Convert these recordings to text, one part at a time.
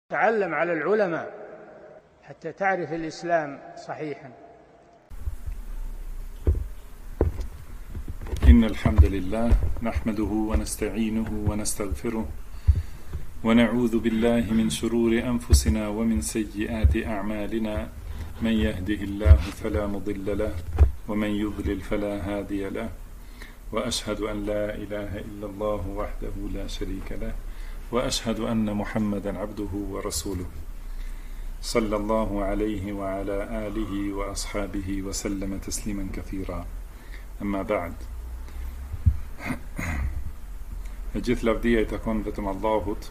تعلم على العلماء حتى تعرف الإسلام صحيحا. إن الحمد لله نحمده ونستعينه ونستغفره ونعوذ بالله من شرور أنفسنا ومن سيئات أعمالنا، من يهده الله فلا مضل له ومن يضلل فلا هادي له، وأشهد أن لا إله إلا الله وحده لا شريك له، وأشهد أن محمدا عبده ورسوله صلى الله عليه وعلى آله وأصحابه وسلم تسليما كثيرا. أما بعد. E gjithë lavdia I takon vetëm Allahut.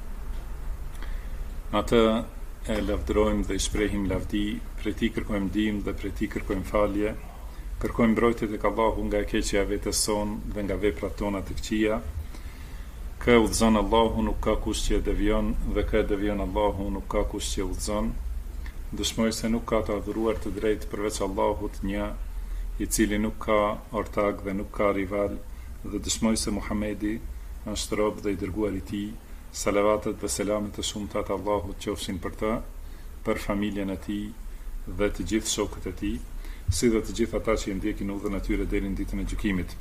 Atë e lavdërojmë dhe I shprehim lavdi, prej Tij kërkojmë ndihmë dhe prej Tij kërkojmë falje. Kërkojmë mbrojtje tek Allahu nga e keqja e vetes son dhe nga veprat tona të këqija. Kë udhëzon Allahu nuk ka kush që e devion, dhe kë e devion Allahu nuk ka kush që e udhëzon. Dëshmoj se nuk ka të adhuruar të drejtë përveç Allahut një, I cili nuk ka ortak dhe nuk ka rival, dhe dëshmoj se Muhamedi është rob dhe I dërguar I Tij. Salavatet dhe selamet e shumta të Allahut qofshin për të, për familjen e Tij dhe të gjithë shokët e Tij, si dhe të gjithë ata që I ndjekin udhën e tyre deri në ditën e gjykimit.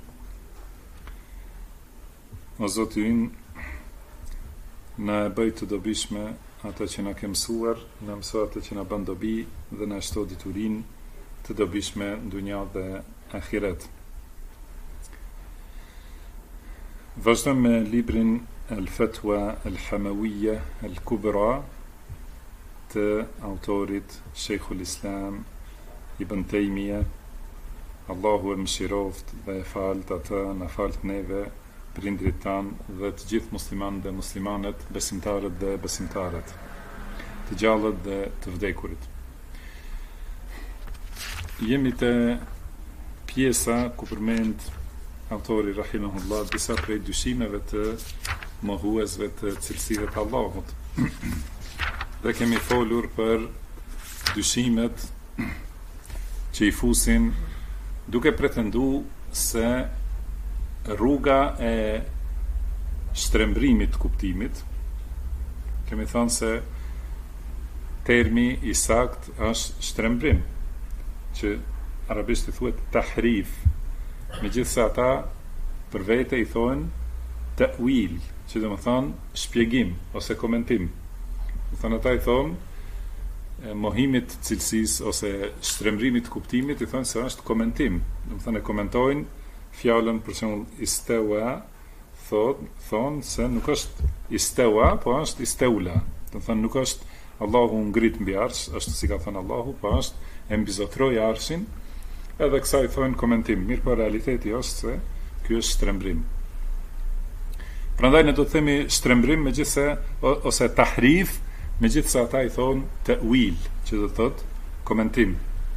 O Zoti ynë, na e bëj të dobishme ata që na ke mësuar, na mëso atë që na bën dobi dhe na shto diturinë të dobishme në dunja dhe ahiret. Vazhdojmë me librin Al-Fatwa Al-Hamawiyya Al-Kubra të autorit Sheikhul Islam Ibn Taymija. Allahu e mëshiroft dhe e falt atë, na falt neve, prindrit tanë dhe të gjithë muslimanë dhe muslimanet, besimtarët dhe besimtarët, të gjallët dhe të vdekurit. Jemi të pjesa ku përmend autori rahimahullah disa prej dyshimeve të mohuesve të cilësive të Allahut. Dhe kemi folur për dyshimet që I fusin duke pretendu se rruga e shtrembrimit të kuptimit, kemi thënë se termi I sakt është shtrembrim, që arabisht I thuhet tahrif, megjithse ata për vete I thonë ta'wil, që do të thonë shpjegim ose komentim. Do të thonë ata I thonë mohimit cilësisë ose shtrembrimit të kuptimit, I thonë se është komentim. Do të thonë e komentojnë fjalën për shembull istawa, thonë se nuk është istawa, po është istaula. Do të thonë nuk është Allahu ngrit mbi arsh, është si ka thënë Allahu, po është e mbizotroi arshin, edhe kësaj thonë komentim. Mirë, po realiteti është se ky është shtrembrim. Prandaj ne do të themi shtrembrim megjithse ose tahrif, megjithse ata I thonë ta'wil, që do të thotë komentim.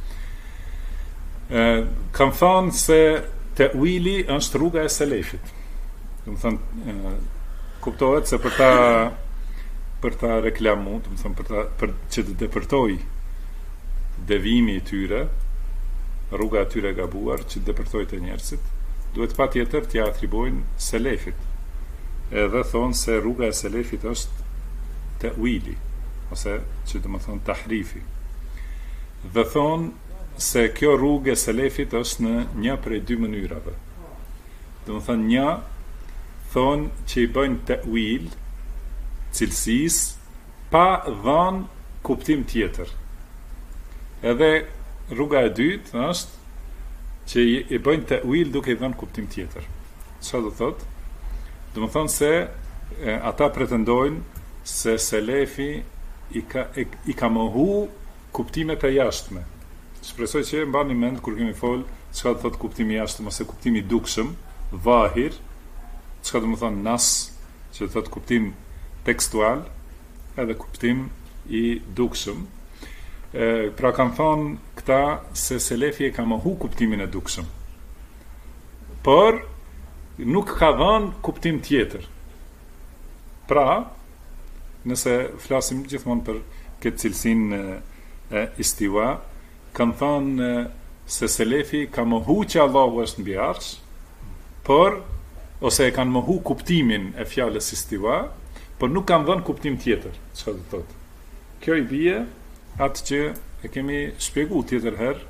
Kam thënë se ta'wili është rruga e selefit. Do të thonë kuptohet se për ta reklamu, do të thonë për që të depërtoj devimi I tyre, rruga e tyre gabuar që të depërtoj të njerëzit, duhet patjetër t'ia atribojnë selefit. Edhe thonë se rruga e selefit është ta'wili, ose që do të thonë tahrifi. Dhe thonë se kjo rrugë e selefit është në një prej dy mënyrave. Do të thonë një, thonë që I bëjnë ta'wil cilësisë pa dhënë kuptim tjetër. Edhe rruga e dytë është që I bëjnë ta'wil duke I dhënë kuptim tjetër. Çfarë do thotë? Do të thonë se ata pretendojnë se selefi I ka mohu kuptimet e jashtme. Shpresoj që mbani mend kur kemi fol çka do thotë kuptimi I jashtëm ose kuptimi I dukshëm, vahir, çka do të thonë nas, që do thotë kuptim tekstual, edhe kuptim I dukshëm. Pra kanë thonë këta se selefi e ka mohu kuptimin e dukshëm, por nuk ka dhënë kuptim tjetër. Pra, nëse flasim gjithmonë për këtë cilësinë e istiwa, kanë thënë se selefi ka mohu që Allahu është mbi arsh, por ose e kanë mohu kuptimin e fjalës istiwa, por nuk kanë dhënë kuptim tjetër. Çfarë do thotë? Kjo i bie atë që e kemi shpjeguar tjetër herë,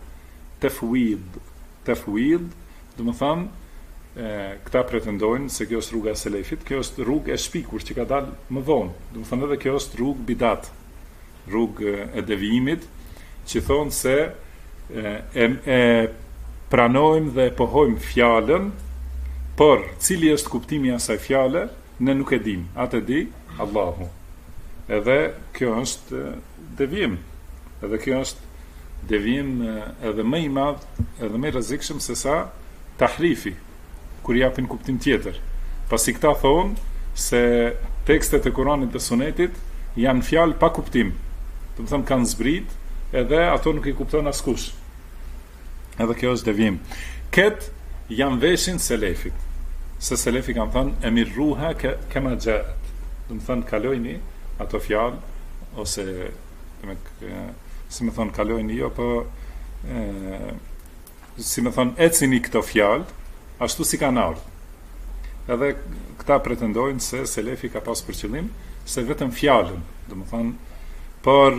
tefwid, do të thonë këta pretendojnë se kjo është rruga e selefit, kjo është rrugë e shpikur që ka dalë më vonë. Do të thonë edhe kjo është rrugë bidat, rrugë e devijimit, që thonë se e pranojmë dhe pohojmë fjalën, por cili është kuptimi i asaj fjale, ne nuk e dim. Atë di Allahu. Edhe kjo është devijim. Edhe kjo është devijim edhe më i madh, edhe më i rrezikshëm se sa tahrifi, kur japin kuptim tjetër. Pasi këta thonë se tekstet e Kuranit dhe Sunetit janë fjalë pa kuptim. Do të thonë kanë zbrit, edhe ato nuk i kupton askush. Edhe kjo është devijim. Këtë janë veshin selefit. Se selefi kanë thënë emirruha kema jaat. Do të thonë kalojni ato fjalë, ose si më thonë kalojni jo, po si më thonë ecini këto fjalë, ashtu si kanë ardhur. Edhe këta pretendojnë se selefi ka pas për qëllim se vetëm fjalën, do të thonë, por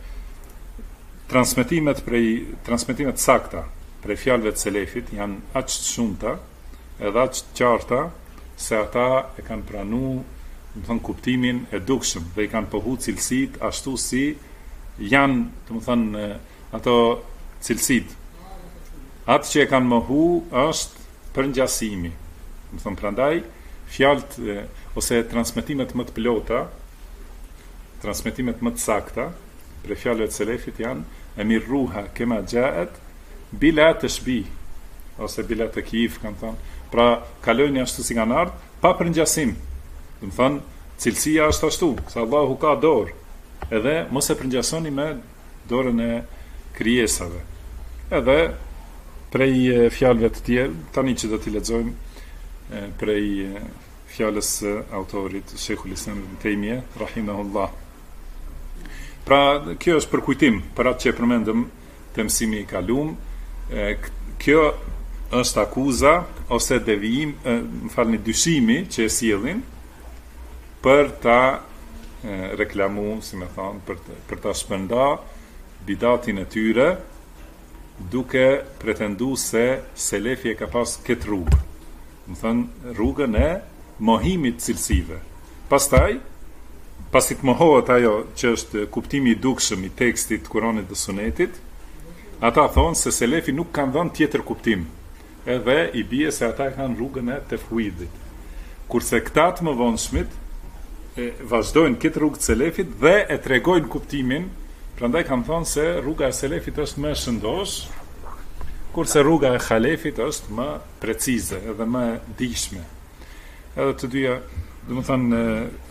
transmetimet sakta prej fjalëve të selefit janë aq të shumta, edhe aq të qarta, se ata e kanë pranuar, do të thonë, kuptimin e dukshëm dhe i kanë pohu cilësitë ashtu si janë, do të thonë, ato cilësitë. Atë që e kanë mohu është përngjasimi. Do të thonë, prandaj fjalët ose transmetimet më të plota, transmetimet më të sakta për fjalët e selefit janë emirruha kema jaat bila tashbih ose bila takyif, kanë thënë. Pra kalojni ashtu si kanë ardhur, pa përngjasim. Do të thonë, cilësia është ashtu, se Allahu ka dorë, edhe mos e përngjasoni me dorën e krijesave. Edhe prej fjalëve të tjerë, tani që do t'i lexojmë prej fjalës së autorit Sheikhul Islam Ibn Taymiyah rahimahullah. Pra kjo është për kujtim për atë që përmendëm te mësimi i kaluam. Kjo është akuza ose devijim, dyshimi që e sjellin për ta reklamu, si me thonë, për ta shpërnda bidatin e tyre, duke pretendu se selefi e ka pas këtë rrugë. Më thënë, rrugën e mohimit cilësive. Pastaj, pasi të mohohet ajo që është kuptimi i dukshëm i tekstit Kuranit dhe Sunetit, ata thonë se selefi nuk kanë dhënë tjetër kuptim, edhe i bie se ata kanë rrugën e tefwidit. Kurse këta të mëvonshmit vazhdojnë këtë rrugë të selefit dhe e tregojnë kuptimin, prandaj kanë thonë se rruga e selefit është më e shëndosh, kurse rruga e halefit është më precize edhe më dijshme. Edhe të dyja, do të thonë,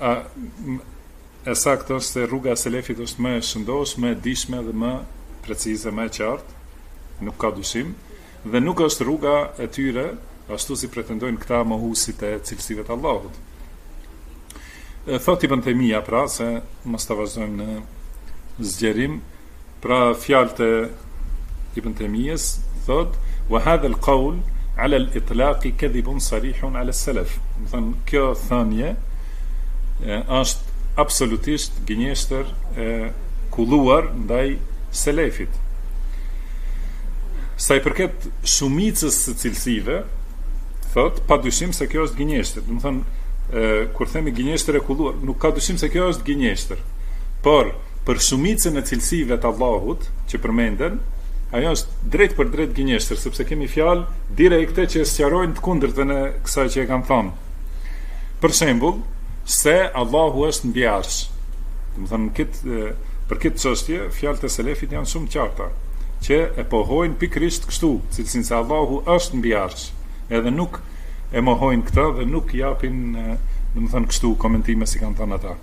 e saktë është se rruga e selefit është më e shëndosh, më e dijshme dhe më precize, më e qartë, nuk ka dyshim, dhe nuk është rruga e tyre ashtu si pretendojnë këta mohuesit e cilësive të Allahut. Thot Ibn Taymija, pra, se mos ta vazhdojmë në zgjerim, pra fjalët e Ibn Taymijas thot wa hadha al-qawl ala al-itlaq kadhibun sarihun ala as-salaf. Do thënë, kjo thënie është absolutisht gënjeshtër e kulluar ndaj selefit. Sa i përket shumicës së cilësive, thot, pa dyshim se kjo është gënjeshtër. Do thënë, kur themi gënjeshtër e kulluar, nuk ka dyshim se kjo është gënjeshtër. Por për shumicën e cilësive të Allahut që përmenden, ajo është drejt për drejt gënjeshtër, sepse kemi fjalë direkte që sqarojnë të kundërtën e kësaj që e kanë thënë. Për shembull, se Allahu është mbi arsh. Do të thonë, për këtë çështje, fjalët e selefit janë shumë qarta, që e pohojnë pikërisht kështu, cilësinë se Allahu është mbi arsh. Edhe nuk e mohojnë këtë dhe nuk japin, do të thonë, kështu komentime si kanë thënë ata.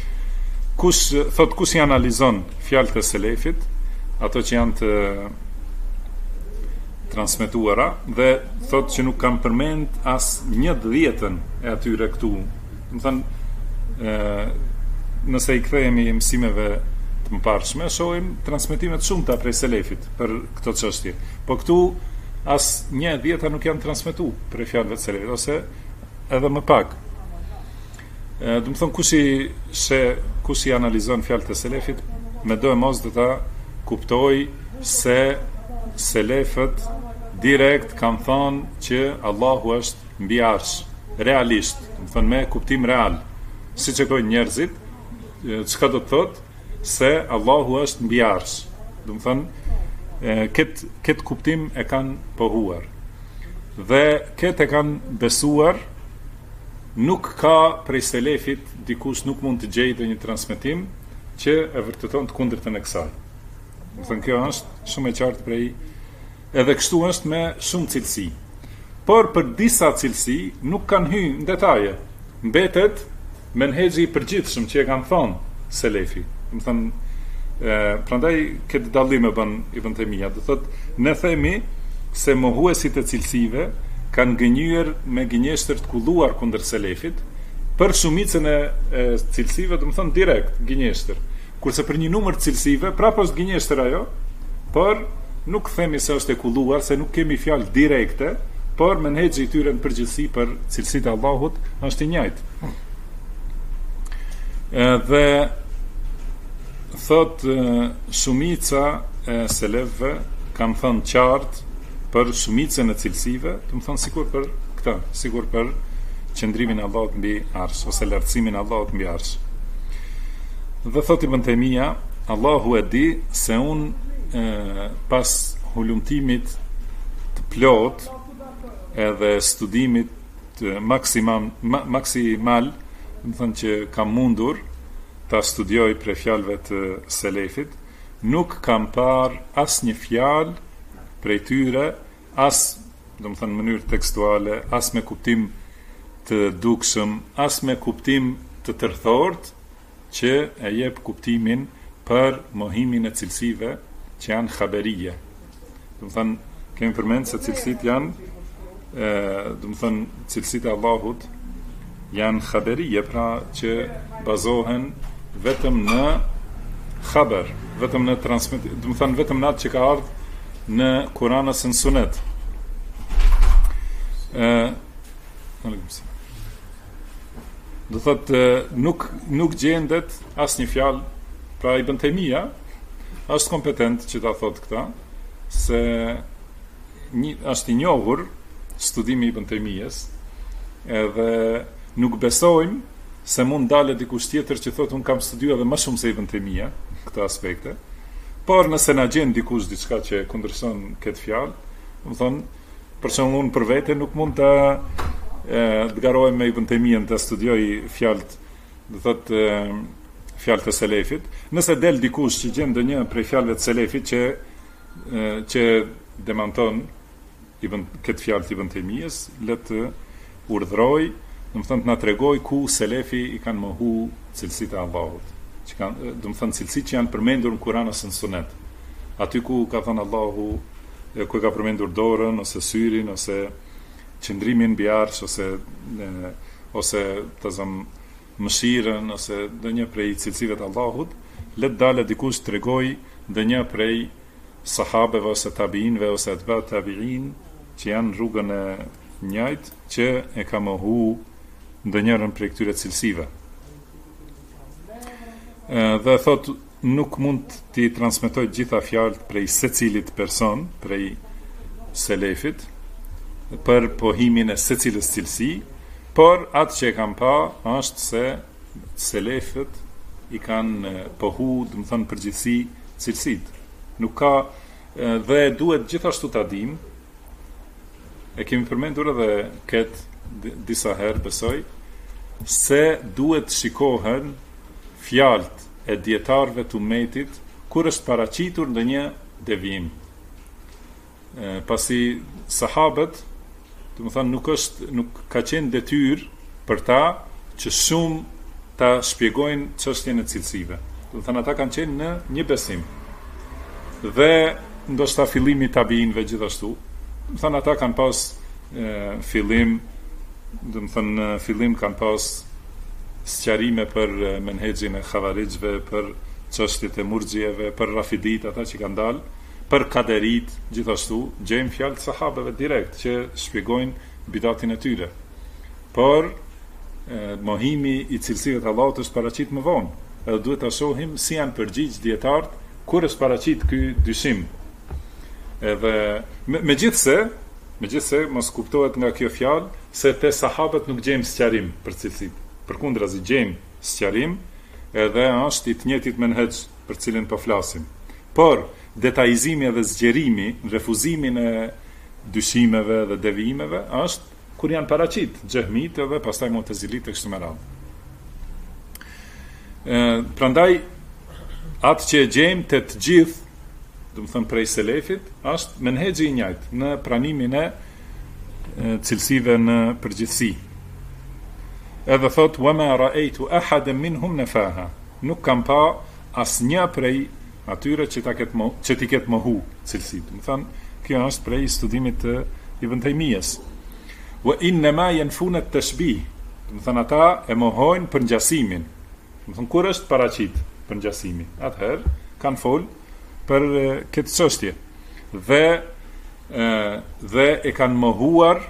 Kush i analizon fjalët e selefit, ato që janë të transmetuara, dhe thot që nuk kam përmend as 1/10 e atyre këtu. Do të thonë, nëse i kthehemi mësimeve të mëparshme, shohim transmetime të shumta prej selefit për këtë çështje. Po këtu as 1/10 nuk janë transmetuar prej fjalëve të selefit, ose edhe më pak. Do të thonë kush i analizon fjalët e selefit, me do e mos do ta kuptoj se selefët direkt kanë thonë që Allahu është mbi arsh, realisht, do të thonë me kuptim real. Siç e kojnë njerëzit, çka do të thotë se Allahu është mbi arsh. Do të thonë këtë kuptim e kanë pohuar. Dhe këtë e kanë besuar. Nuk ka prej selefit dikush nuk mund të gjejë një transmetim që e vërteton të kundërtën e kësaj. Do të thënë kjo është shumë e qartë prej, edhe kështu është me shumë cilësi. Por për disa cilësi nuk kanë hyrë në detaje. Mbetet menhexhi i përgjithshëm që e kanë thonë selefi. Do të thënë prandaj këtë dallim e bën Ibn Taymija, do thotë ne themi se mohuesit e cilësive kanë gënjur me gënjeshtër të kulluar kundër selefit, për shumicën e cilësive, do të thonë direkt gënjeshtër. Kurse për një numër cilësive, prapë është gënjeshtër ajo, por nuk themi se është e kulluar, se nuk kemi fjalë direkte, por menhexhi i tyre në përgjithësi për cilësitë e Allahut është i njëjtë. Dhe thot shumica e selefëve kanë thënë qartë për shumicën e cilësive, do të thonë sikur për këtë, sikur për qëndrimin e Allahut mbi arsh ose lartësimin e Allahut mbi arsh. Dhe thot Ibn Taymija, Allahu e di se unë pas hulumtimit të plot edhe studimit maksimal, do të thonë që kam mundur ta studioj për fjalëve të selefit, nuk kam parë asnjë fjalë prej tyre, as, do të thënë në mënyrë tekstuale, as me kuptim të dukshëm, as me kuptim të tërthort, që e jep kuptimin për mohimin e cilësive që janë khaberije. Do të thënë, kemi përmend se cilësitë janë, do të thënë, cilësitë e Allahut janë khaberije, pra që bazohen vetëm në khaber, vetëm në transmetim, do të thënë vetëm në atë që ka ardhur në Kur'an ose në Sunet. Do thotë nuk gjendet asnjë fjalë, pra Ibn Taymija është kompetent që ta thotë këtë, se është i njohur studimi i Ibn Taymijes, edhe nuk besojmë se mund dalë dikush tjetër që thotë unë kam studiuar edhe më shumë se Ibn Taymija këtë aspekte. Por nëse na gjen dikush diçka që kundërshton këtë fjalë, do të thonë, për shembull unë për vete nuk mund të garohem me Ibn Taymijen të studioj fjalët, do thotë fjalët e selefit. Nëse del dikush që gjen ndonjë prej fjalëve të selefit që demanton këtë fjalë të Ibn Taymijes, le të urdhroj, do të thonë të na tregoj ku selefi i kanë mohu cilësitë e Allahut. Do të thënë cilësitë që janë përmendur në Kur'an ose në Sunet. Aty ku ka thënë Allahu, ku ka përmendur dorën ose syrin ose qëndrimin mbi arsh ose të zëm mëshirën ose ndonjë prej cilësive të Allahut, le të dalë dikush tregoj ndonjë prej sahabeve ose tabiinëve ose atba tabiin që janë rrugën e njëjtë që e ka mohu ndonjërin prej këtyre cilësive. Dhe thot nuk mund t'i transmetoj gjitha fjalët prej secilit person, prej selefit, për pohimin e secilës cilësi, por atë që e kam pa është se selefët i kanë pohu, do të thonë përgjithësi cilësit. Nuk ka, dhe duhet gjithashtu ta dim, e kemi përmendur edhe këtë disa herë besoj, se duhet shikohen fjalët e dietarëve të ummetit kur është paraqitur ndonjë devijim. Pasi sahabët, do të thonë nuk ka qenë detyrë për ta që shumë ta shpjegojnë çështjen e cilësive. Do të thonë ata kanë qenë në një besim. Dhe ndoshta fillimi i tabiinëve gjithashtu. Do të thonë ata kanë pas fillim, do të thonë në fillim kanë pas sqarime për menhexhin e Khavarixhve, për çështjet e Murxhieve, për Rafidit, ata që kanë dalë, për Kaderit, gjithashtu gjejmë fjalë të sahabeve direkt që shpjegojnë bidatin e tyre. Por mohimi i cilësive të Allahut është paraqit më vonë. Edhe duhet ta shohim si janë përgjigj dietarët kur është paraqit ky dyshim. Edhe megjithse mos kuptohet nga kjo fjalë se te sahabët nuk gjejmë sqarim për cilësitë. Përkundrazi gjejmë sqarim, edhe është i të njëjtit menhexh për cilin po flasim. Por detajizimi dhe zgjerimi, refuzimin e dyshimeve dhe devijimeve është kur janë paraqit xehmit edhe pastaj mu'tazilit e kështu me radhë. Prandaj atë që e gjejmë të gjithë, do të thënë prej selefit, është menhexhi i njëjtë në pranimin e cilësive në përgjithësi. Edhe thot wa ma ra'aytu ahadan minhum nafaha. Nuk kam pa asnjë prej atyre që ti ketë mohu cilësitë. Do të thënë kjo është prej studimit të Ibn Taymiyes. Wa inna ma yanfuna at-tashbih. Do të thënë ata e mohojnë përngjasimin. Do të thënë kur është paraqit përngjasimi, atëherë kanë fol për këtë çështje. Dhe e kanë mohuar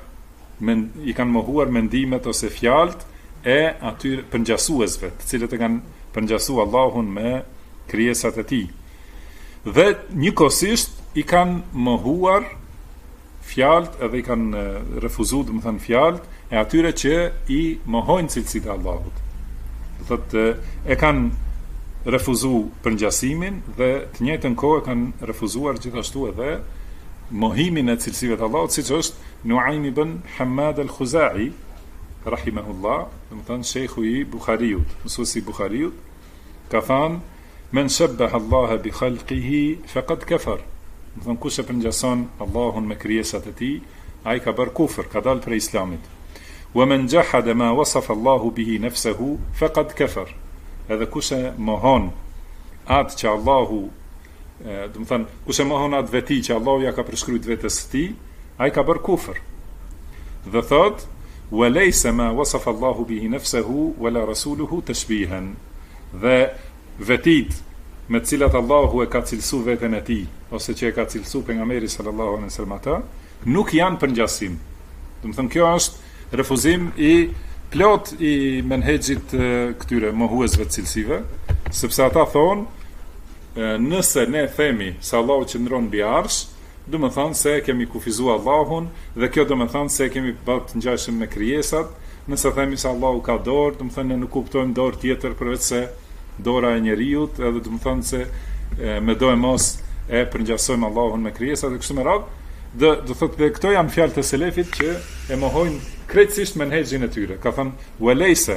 mendimet ose fjalët e atyre përngjasuesve, të cilët e kanë përngjasuar Allahun me krijesat e tij. Dhe njëkohësisht i kanë mohuar fjalët edhe i kanë refuzuar, do të thënë fjalët e atyre që i mohojnë cilësitë e Allahut. Do thotë e kanë refuzuar përngjasimin dhe të njëjtën kohë kanë refuzuar gjithashtu edhe mohimin e cilësive të Allahut, siç është Nuaim ibn Hammad al-Khuzai rahimahullah, do të thënë shejhu i Buhariut, mësuesi i Buhariut, ka thënë men shabbaha Allah bi khalqihi faqad kafar. Do të thënë kush e përngjason Allahun me krijesat e tij, ai ka bërë kufër, ka dalë prej Islamit. Wa man jahada ma wasafa Allahu bihi nafsuhu faqad kafar. Edhe kush e mohon atë që Allahu, do të thënë kush e mohon atë veti që Allahu ja ka preskrujt vetes së tij, ai ka bërë kufër. Dhe thot wa laysa ma wasafa Allahu bihi nafsuhu wala rasuluhu tashbihan. Dhe vetit me të cilat Allahu e ka cilësuar veten e tij ose që e ka cilësuar pejgamberi sallallahu alaihi wasallam ata, nuk janë përngjasim. Do të thënë kjo është refuzim i plot i menhexhit këtyre mohuesve të cilësive, sepse ata thonë nëse ne themi se Allahu qëndron mbi arsh, do të thonë se kemi kufizuar Allahun dhe kjo do të thonë se kemi bërë të ngjashëm me krijesat. Nëse themi se Allahu ka dorë, do të thonë ne nuk kuptojmë dorë tjetër përveç se dora e njeriut, edhe do të thonë se me do e mos e përngjasojmë Allahun me krijesat e kështu me radhë. Do thotë dhe këto janë fjalët e selefit që e mohojnë krejtësisht menhexhin e tyre. Ka thënë wa laysa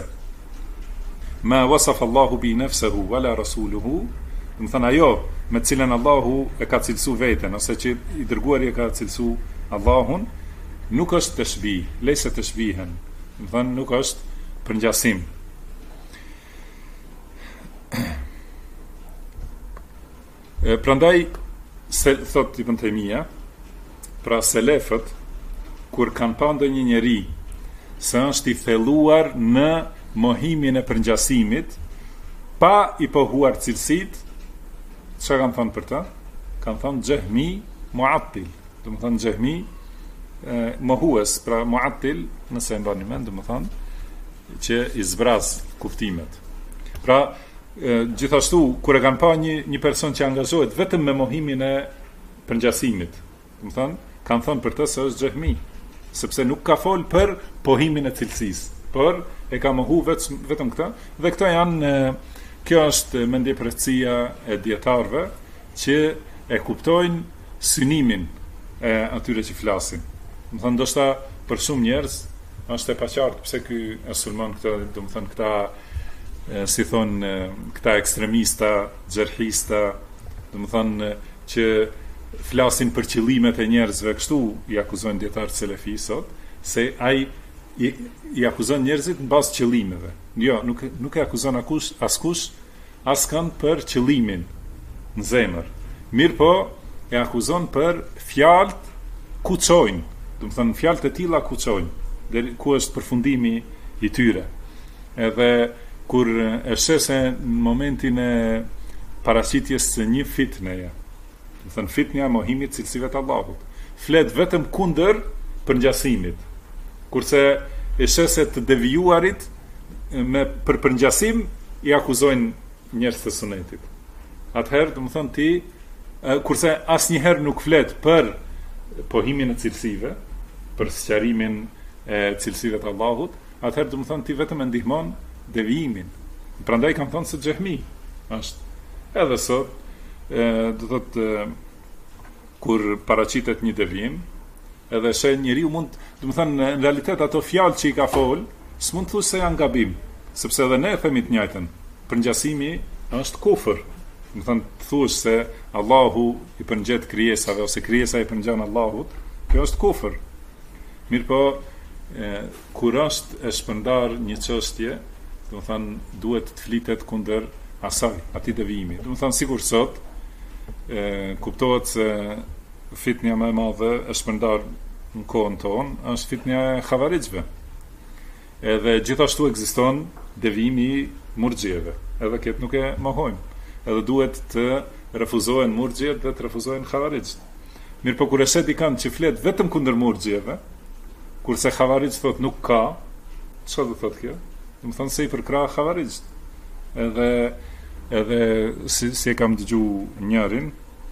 ma wasafa Allahu bi nafsihi wala rasuluhu. Do të thënë ajo me të cilën Allahu e ka cilësuar veten ose që i dërguari e ka cilësuar Allahun, nuk është tashbih, laysa tashbihan. Do të thënë nuk është përngjasim. Prandaj se thot Ibn Taymija, pra selefët kur kanë pa ndonjë njeri se është i thelluar në mohimin e përngjasimit pa i pohuar cilësitë, çka kanë thënë për ta? Kanë thënë Jahmi Mu'attil. Do të thonë Jahmi mohues, pra Mu'attil, nëse e mbani mend, do të thonë që i zbraz kuptimet. Pra gjithashtu kur e kanë pa një person që angazhohet vetëm me mohimin e përngjasimit, do të thonë kanë thënë për të se është Jahmi, sepse nuk ka fol për pohimin e cilësisë, por e ka mohu vetëm këtë, dhe këto janë kjo është mendjepërcia e dietarëve që e kuptojnë synimin e atyre që flasin. Do të thonë ndoshta për shumë njerëz është e paqartë pse ky e sulmon këtë, do të thonë këta si thonë këta ekstremista, xherhista, do të thonë që flasin për qëllimet e njerëzve, kështu i akuzojnë dietarët selefi sot, se ai i akuzon njerëzit në bazë qëllimeve. Jo, nuk e akuzon askush askan për qëllimin në zemër. Mirë po, e akuzon për fjalët ku çojnë, do të thënë fjalët e tilla ku çojnë, deri ku është përfundimi i tyre. Edhe kur e shese në momentin e paraqitjes së një fitneje, do të thënë fitnja e mohimit cilësive të Allahut, flet vetëm kundër përngjasimit, kurse e shese të devijuarit me për përngjasim i akuzojnë njerëz të sunetit. Atëherë, domethënë ti kurse asnjëherë nuk flet për pohimin e cilësive, për sqarimin e cilësive të Allahut, atëherë domethënë ti vetëm e ndihmon devijimin. Prandaj kam thënë se xehmi është edhe sot do thotë kur paraqitet një devijim, edhe se njeriu mund, domethënë në realitet ato fjalë që i ka fol, s'mund të thush se janë gabim, sepse edhe ne themi të njëjtën. Përngjasimi është kufër. Domethënë të thush se Allahu i përngjet krijesave ose krijesa i përngjan Allahut, kjo është kufër. Mirëpo kur është e shpërndar një çështje, domethënë duhet të flitet kundër asaj, atij devijimi. Domethënë sikur sot kuptohet se fitnia më e madhe e shpërndar në kohën tonë është fitnia e xhavarixhve. Edhe gjithashtu ekziston devijimi i murxhieve. Edhe këtë nuk e mohojmë. Edhe duhet të refuzohen murxhiet dhe të refuzohen xhavarixht. Mirëpo kur e shet i kanë që flet vetëm kundër murxhieve, kurse xhavarixht thot nuk ka, çfarë do thotë kjo? Do të thonë se i përkrah xhavarixht. Edhe si e kam dëgjuar njërin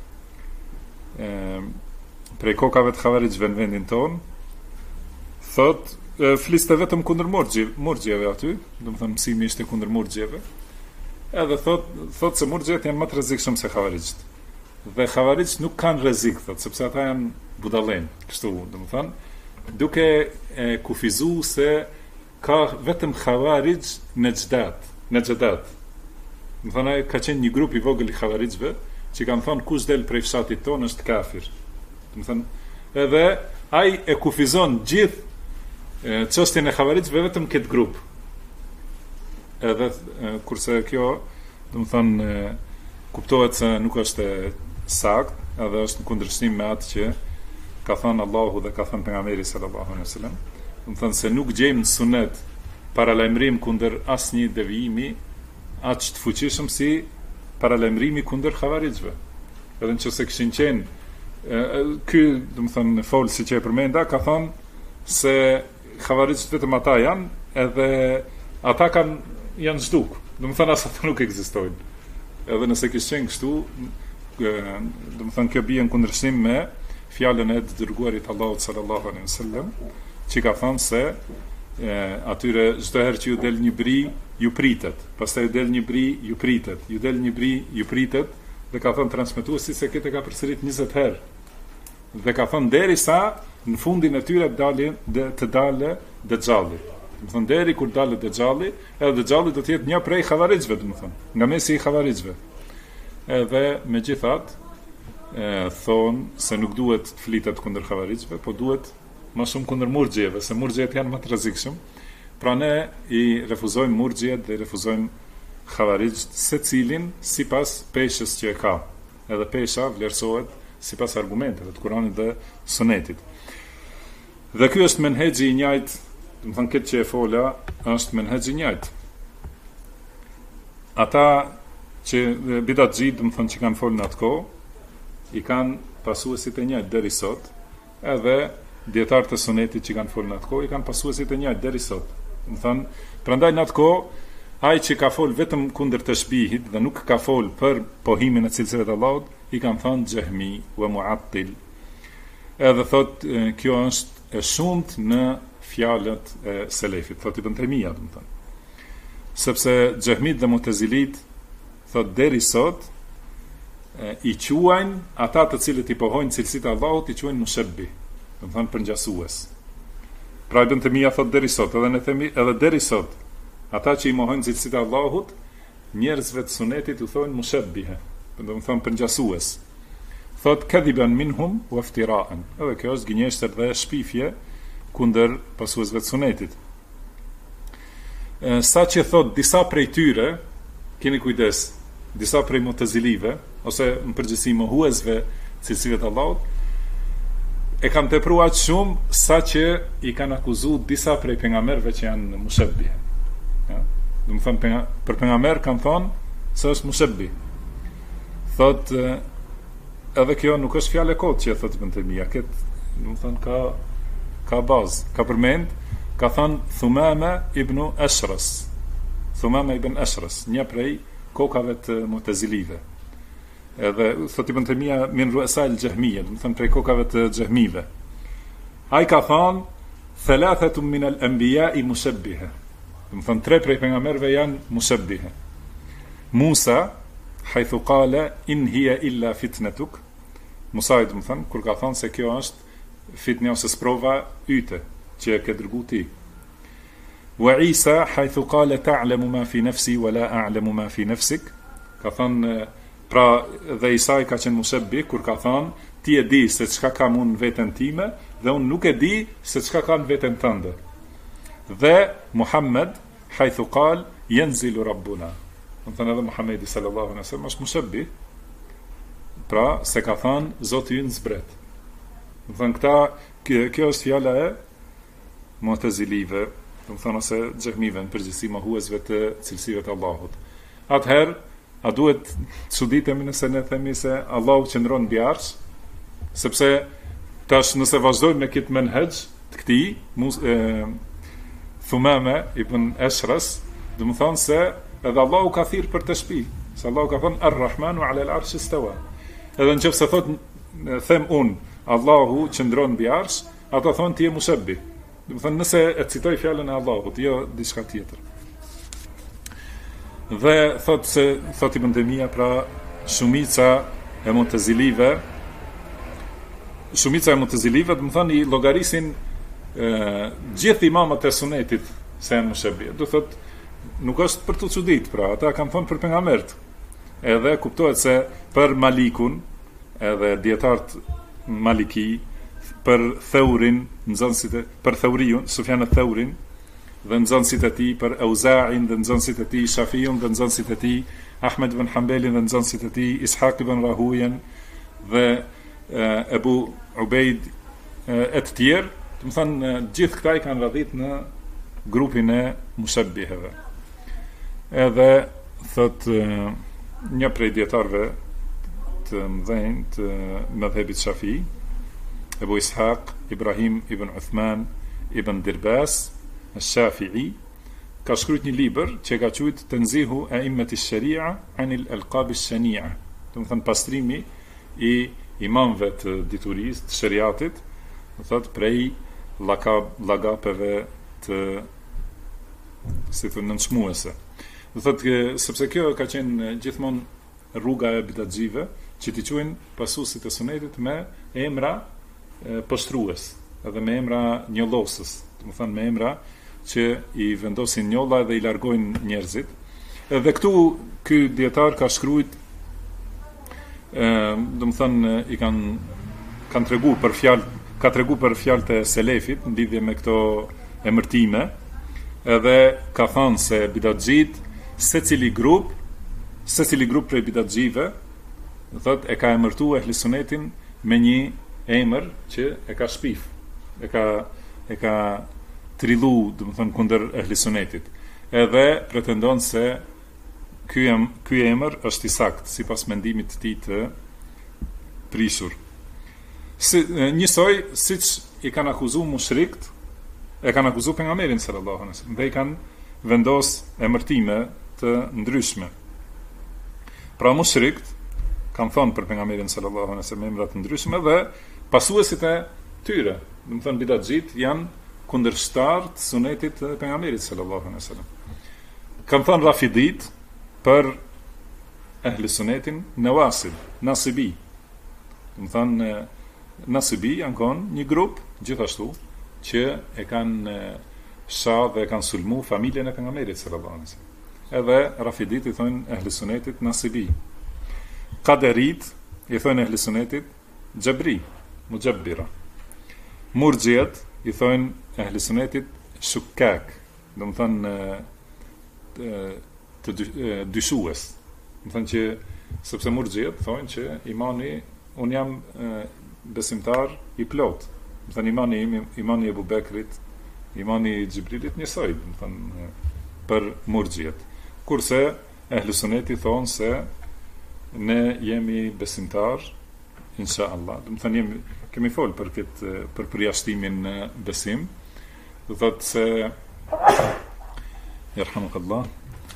prej kokave të xhavarixhve në vendin ton, thot fliste vetëm kundër murxhieve aty, do të thonë mësimi ishte kundër murxhieve. Edhe thot se murxhiet janë më të rrezikshëm se xhavarixht. Dhe xhavarixht nuk kanë rrezik, thot, sepse ata janë budallën, kështu, do të thonë, duke kufizuar se ka vetëm xhavarixh në xhedat. Do thonë ka qenë një grup i vogël i xhavarixhve që kanë thonë kush del prej fshatit tonë është kafir. Do thonë edhe ai e kufizon gjithë çështjen e xhavarixhve vetëm këtë grup. Edhe kurse kjo, do të thonë, kuptohet se nuk është sakt, edhe është në kundërshtim me atë që ka thënë Allahu dhe ka thënë pejgamberi sallallahu alaihi wasallam. Do të thonë se nuk gjejmë në sunet paralajmërim kundër asnjë devijimi aq të fuqishëm si paralajmërimi kundër xhavarixhve. Edhe nëse kishin qenë ky, do të thonë, folsi që e përmenda ka thënë se xhavarixhët vetëm ata janë, edhe ata janë zhduk. Do të thonë as ata nuk ekzistojnë. Edhe nëse kishin qenë kështu, do të thonë kjo bie në kundërshtim me fjalën e dërguarit Allahut sallallahu alaihi wasallam, që ka thënë se atyre çdo herë që ju del një bri, ju pritet. Pastaj ju del një bri, ju pritet. Ju del një bri, ju pritet. Dhe ka thënë transmetuesi se këtë ka përsërit 20 herë. Dhe ka thënë derisa në fundin e tyre të dalë Dejjalli. Do të thonë deri kur dalë Dejjalli, edhe Dejjalli do të jetë një prej xhavarixhve, do të thonë, nga mesi i xhavarixhve. Edhe megjithatë thonë se nuk duhet të flitet kundër xhavarixhve, po duhet më shumë kundër murxhieve, se murxhiet janë më të rrezikshëm. Pra ne i refuzojmë murxhiet dhe i refuzojmë xhavarixht, secilin sipas peshës që e ka. Edhe pesha vlerësohet sipas argumenteve të Kuranit dhe Sunetit. Dhe ky është menhexhi i njëjtë, do të thonë këtë që e fola është menhexhi i njëjtë. Ata që bidatxhi, do të thonë që kanë folur në atë kohë, i kanë pasuesit e njëjtë deri sot, edhe dietarët e Sunetit që kanë folur në atë kohë i kanë pasuesit e njëjtë deri sot. Do të thonë, prandaj në atë kohë ai që ka fol vetëm kundër të shbihit dhe nuk ka fol për pohimin e cilësive të Allahut, i kanë thënë xehmi wa mu'attil. Edhe thot kjo është e shumt në fjalët e selefit, thot Ibn Taymija, do të thonë. Sepse xehmit dhe mu'tazilit thot deri sot i quajnë ata të cilët i pohojnë cilësitë e Allahut, i quajnë mushabbih, do të thonë përngjasues. Pra Ibn Taymija thot deri sot, edhe ne themi edhe deri sot, ata që i mohojnë cilësitë e Allahut, njerëzve të Sunetit u thonë mushabbihe, do të thonë përngjasues. Thot kadhiban minhum wa iftira'an. Edhe kjo është gënjeshtër dhe shpifje kundër pasuesve të Sunetit. Sa që thot disa prej tyre, keni kujdes, disa prej mu'tazilive ose në përgjithësi mohuesve cilësive të Allahut, e kanë tepruar shumë sa që i kanë akuzuar disa prej pejgamberëve që janë mushabbihe. Do të thonë për pejgamber kanë thonë se është mushabbih. Thot edhe kjo nuk është fjalë e kotë që e thot Ibn Taymija, këtë do të thonë ka bazë, ka përmend, ka thënë Thumama ibn Ashras, Thumama ibn Ashras, një prej kokave të Mu'tazilive. Edhe thot Ibn Taymija min ru'asa al-Jahmiyya, do të thënë prej kokave të Jahmive. Ai ka thënë thalathatun min al-anbiya'i mushabbiha. Do të thënë 3 prej pejgamberëve janë mushabbiha. Musa haythu qala in hiya illa fitnatuk. Musa do të thënë kur ka thënë se kjo është fitnë ose sprova yte që e ke dërguar ti. Wa Isa haythu qala ta'lamu ma fi nafsi wa la a'lamu ma fi nafsik. Ka thënë pra dhe Isa ka qenë mushabbih kur ka thënë ti e di se çka kam unë në veten time dhe unë nuk e di se çka ka në veten tënde. Dhe Muhammed haythu qal yanzilu rabbuna. Do thënë edhe Muhamedi sallallahu alaihi wasallam është mushabbih. Pra se ka thënë Zoti ynë zbret. Do thënë kjo është fjala e Mu'tazilive, do thënë ose Jahmive, në përgjithësi mohuesve të cilësive të Allahut. Atëherë a duhet çuditemi nëse ne themi se Allahu qëndron mbi arsh, sepse tash nëse vazhdojmë me këtë menhej të këtij Thumama ibn Ashras, do të thonë se edhe Allahu ka thirr për të shtëpi, se Allahu ka thënë Ar-Rahmanu 'ala al-'arshi istawa. Edhe nëse them unë Allahu qëndron mbi arsh, ata thonë ti je mushabbih. Do të thonë nëse e citoj fjalën e Allahut, jo diçka tjetër. Dhe thot Ibn Taymija, pra shumica e Mu'tazilive, do të thonë i llogarisin gjithë imamët e sunetit se janë mushabbih. Do thot nuk është për të çudit, pra ata kanë thonë për pejgambert. Edhe kuptohet se për Malikun, edhe dietarët Maliki, për Thaurin, për Thauriun, Sufjan al-Thaurin, dhe nxënësit e tij, për Auza'in dhe nxënësit e tij, Shafiun dhe nxënësit e tij, Ahmed ibn Hanbalin dhe nxënësit e tij, Ishaq ibn Rahuyan dhe Abu Ubaid e të tjerë, do të thonë gjithë këta i kanë radhit në grupin e mushabbiheve. Edhe thot një prej dietarëve të mëdhenj të mëdhebit Shafi, Abu Ishaq Ibrahim ibn Uthman ibn Dirbas al-Shafi'i, ka shkruajtur një libër që ka quajtur Tanzihu a'immat ash-shari'a 'an al-alqab ash-shani'a. Do të thonë pastrimi i imamëve të diturisë të shariatit, do thotë prej llaqabeve të si thonë nënçmuese. Do thotë sepse kjo ka qenë gjithmonë rruga e bidatxive që t'i quajnë pasuesit e sunetit me emra poshtrues, edhe me emra njollosës, do të thonë me emra që i vendosin njolla dhe i largojnë njerëzit. Edhe këtu ky dietar ka shkruajt, do të thonë i kanë treguar për fjalë, ka treguar për fjalët e selefit në lidhje me këto emërtime, edhe ka thënë se bidatxhit, secili grup prej bidatxhive, do thotë e ka emërtuar ehli sunetin me një emër që e ka shpif, e ka trillu, do të thonë kundër ehli sunetit. Edhe pretendon se ky emër është i saktë sipas mendimit të tij të prishur. Njësoj siç i kanë akuzuar mushrikët, e kanë akuzuar pejgamberin sallallahu alaihi wasallam dhe i kanë vendos emërtime të ndryshme. Pra mushrikët kanë thonë për pejgamberin sallallahu alaihi wasallam emra të ndryshme dhe pasuesit e tyre, do të thonë bidatxhit, janë kundërshtar të sunetit të pejgamberit sallallahu alaihi wasallam. Kanë thënë Rafidit për ehli sunetin Nawasib, Nasibi. Do të thonë Nasibi janë një grup gjithashtu që e kanë shah dhe e kanë sulmu familjen e pejgamberit sallallahu alaihi wasallam. Edhe Rafidit i thonë ehli sunetit Nasibi. Qaderit i thonë ehli sunetit Jabri, Mujabbira. Murxhiet i thonë ehli sunetit Shukkak, do të thonë të dyshues. Do të thonë që sepse murxhiet thonë që imani, un jam besimtar i plot. Do të thonë imani e Abu Bekrit, imani i Xhibrilit njësoj, do të thonë për murxhiet. Kurse ehli suneti thonë se ne jemi besimtar inshallah. Do të thonë kemi fol për përjashtimin në besim. Do thotë se yarhamukallah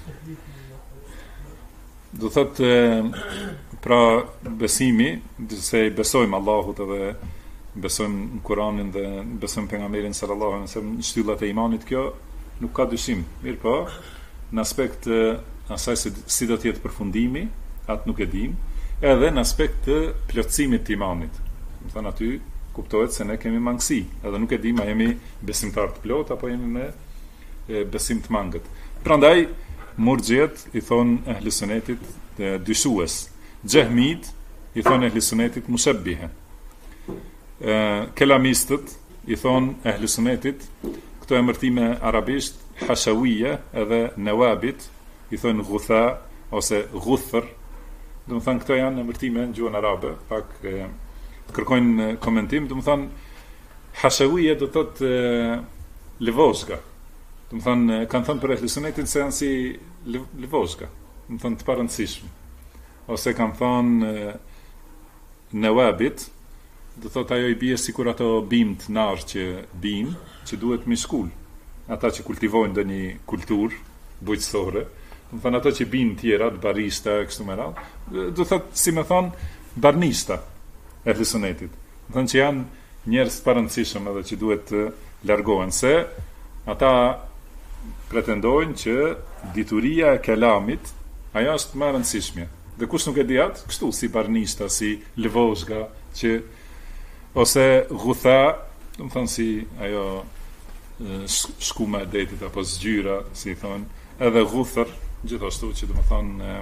Do thot pra besimi, se i besojmë Allahut edhe besojmë në Kur'anin dhe besojmë pejgamberin sallallahu alaihi wasallam, shtyllat e imanit, kjo nuk ka dyshim. Mirë po, në aspekt asaj se si do të jetë përfundimi, atë nuk e dim, edhe në aspekt të plotësimit të imanit. Do thënë aty kuptohet se ne kemi mangësi, edhe nuk e dim a jemi besimtar të plot apo jemi me besim të mangët. Prandaj Murxhiet i thon ehli sunetit dyshues, Xehmit i thon ehli sunetit mushabbihe. Kelamistët i thon ehli sunetit këto emërtime arabisht hashawiyya, edhe nawabit i thon ghutha ose ghuthr. Do të thënë këto janë emërtime në gjuhën arabe, pak kërkojnë komentim. Do të thënë hashawiyya do të thotë lëvozga. Do të thënë kanë thënë për ehli sunetin se janë si lëvozga, do të thënë të parëndësishme. Ose kanë thënë nawabit, do thotë ajo i bie sikur ato bimë të narë që bimë, që duhet me shkull. Ata që kultivojnë ndonjë kulturë bujqësore, do thënë ato që bimë tjera, barista kështu me radhë, do thotë si më thon barnista e ehli sunetit. Do thënë që janë njerëz të parëndësishëm edhe që duhet të largohen, se ata pretendojnë që dituria e kelamit ajo është më e rëndësishme. Dhe kush nuk e di atë, kështu si barnista, si lëvozga, që ose ghutha, do të thonë si ajo shkuma e detit apo zgjyra, si i thonë, edhe ghuthr, gjithashtu që do të thonë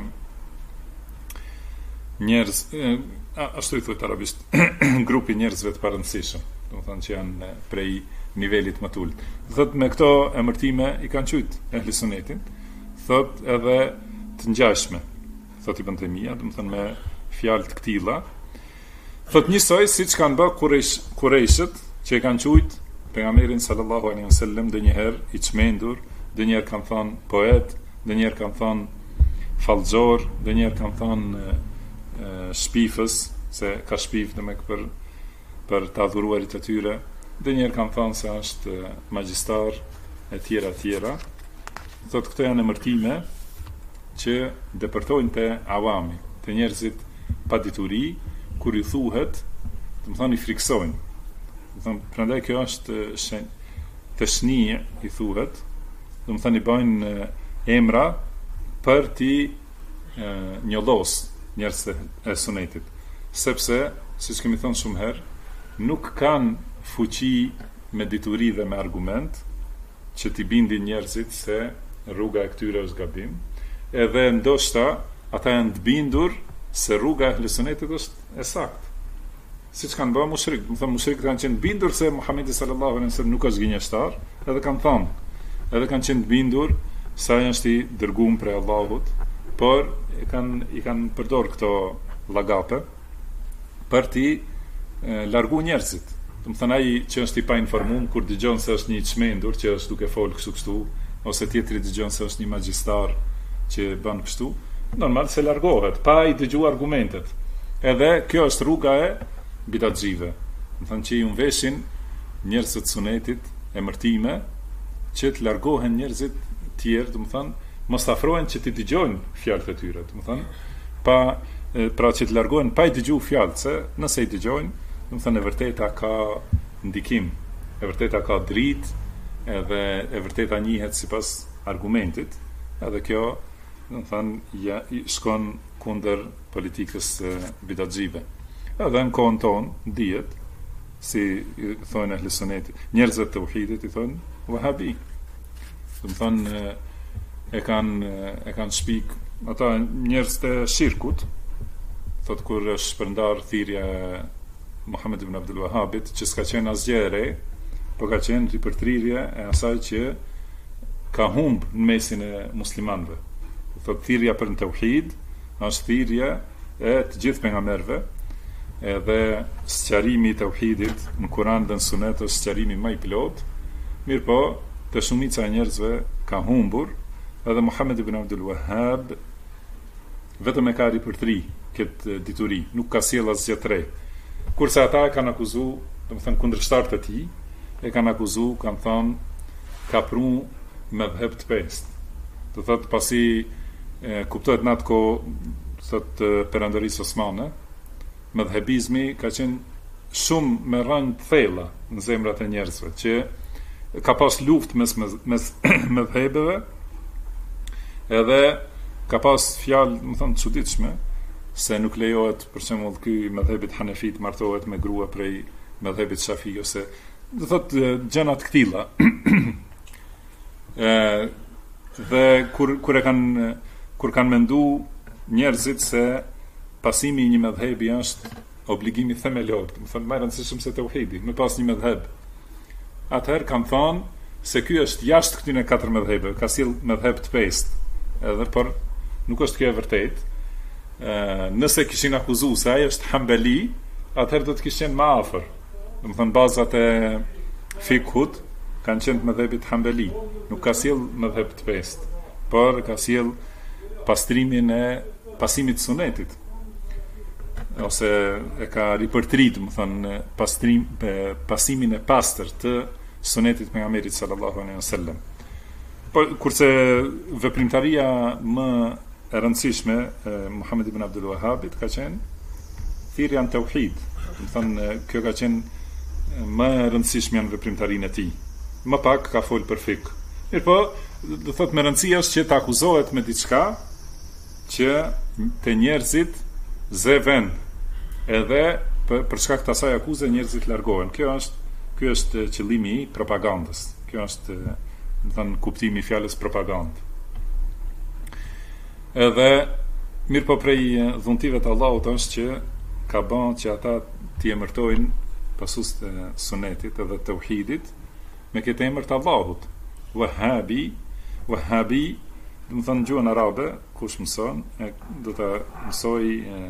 njerëz, ashtu i thotë arabisht, grupi njerëzve të parëndësishëm, do të thonë që janë prej nivelit më të ulët. Thot me këto emërtime i kanë qujt ehli sunetin, thot edhe të ngjashme, thot Ibn Taymija, do të thonë me fjalë të këtilla. Thot njësoj siç kanë bë Kurejshët, që e kanë qujt pejgamberin sallallahu alaihi wasallam ndonjëherë i çmendur, ndonjëherë kanë thënë poet, ndonjëherë kanë thënë fallxor, ndonjëherë kanë thënë shpifës, se ka shpif domethënë për të adhuruarit e tyre. Ndonjëherë kanë thënë se është magjistar e tjera. Thot këto janë emërtime që depërtojnë te awami, te njerëzit pa dituri, kur i thuhet, do të thonë i friksojnë. Do të thonë prandaj kjo është tashnije i thuhet, do të thonë i bëjnë emra për ti njollos njerëz e sunetit, sepse siç kemi thënë shumë herë, nuk kanë fuqi me dituri dhe me argument që t'i bindin njerëzit se rruga e këtyre është gabim, edhe ndoshta ata janë të bindur se rruga e ehli sunetit është e saktë. Siç kanë bërë mushrikët, do të thonë mushrikët kanë qenë bindur se Muhamedi sallallahu alaihi wasallam nuk është gënjeshtar, edhe kanë qenë të bindur se ai është i dërguar prej Allahut, por i kanë përdor këto llagape për t'i largu njerëzit. Do të thonë ai që është i pa informuar, kur dëgjon se është një çmendur që është duke fol kështu, ose tjetri dëgjon se është një magjistar që bën kështu, normal se largohet pa i dëgjuar argumentet. Edhe kjo është rruga e bidatxive. Do thonë që i unveshin njerëzit sunetit emërtime që të largohen njerëzit tjerë, do të thonë mos afrohen që të dëgjojnë fjalët e tyre, do të thonë pra që të largohen pa i dëgjuar fjalët, se nëse i dëgjojnë, do të thonë e vërteta ka ndikim, e vërteta ka dritë, edhe e vërteta njihet sipas argumentit, edhe kjo do të thonë shkon kundër politikës bidatxive. Edhe në kohën tonë dihet, si thonë ehli sunetit, njerëzit të tauhidit i thonë wahabi. Do të thonë e kanë shpik ata njerëz të shirkut, thot kur është shpërndar thirrja e Muhammed ibn Abdul Wahhabit, që s'ka qenë asgjë e re, po ka qenë ripërtrirje e asaj që ka humb në mesin e muslimanëve. Thot thirrja për tauhid është thirrja e të gjithë pejgamberëve, edhe sqarimi i tauhidit në Kur'an dhe në Sunet është sqarimi më i plot. Mirë po, të shumica e njerëzve ka humbur, edhe Muhammed ibn Abdul Wahhab vetëm e ka ripërtri këtë dituri, nuk ka sjell asgjë të re. Kurse ata e kanë akuzu, domethënë kundërshtarët e tij, e kanë akuzu, kanë thënë ka pru me dhëb të pestë. Do thot pasi kuptohet në atë kohë, thot Perandërisë Osmane, mëdhebizmi ka qenë shumë me rënë të thella në zemrat e njerëzve, që ka pas luftë mes mëdhebeve, edhe ka pas fjalë, më thënë, çuditshme, se nuk lejohet për shembull ky mëdhebit Hanefit martohet me grua prej mëdhebit Shafi, ose do thot gjëra të këtilla. Dhe kur kanë mendu njerëzit se pasimi i një mëdhebi është obligimi themelor, më thënë më rëndësishëm se tauhidi, me pas një mëdheb. Atëherë kam thënë se ky është jashtë këtyre 4 mëdhebeve, ka sill mëdheb të pestë. Edhe por nuk është kjo e vërtetë. Nëse kishin akuzuar se ai është Hambeli, atëherë do të kishin më afër. Do të thënë bazat e fikhut kanë qenë mëdhebit Hambeli, nuk ka sill mëdheb të pestë, por ka sill pastrimin e pasimit të sunetit, ose e ka ripërtrit, më thënë, pasimin e pastër të sunetit pejgamberit sallallahu alaihi wasallam. Por kurse veprimtaria më e rëndësishme e Muhammed ibn Abdul Wahhabit ka qenë thirrja në tauhid. Do thënë, kjo ka qenë më e rëndësishme në veprimtarinë e tij. Më pak ka folë për fik. Mirpo, do thotë me rëndësi është që të akuzohet me diçka që të njerëzit zeven, edhe për shkak të asaj akuze njerëzit largohen. Ky është qëllimi i propagandës. Kjo është, do thënë, kuptimi i fjalës propagandë. Edhe mirë po prej dhuntive të Allahut është që ka bën që ata t'i emërtojnë pasues të sunetit edhe të tauhidit me këtë emër të Allahut. Wahhabi, do të thënë gjuhën arabe, kush mëson, do ta mësoj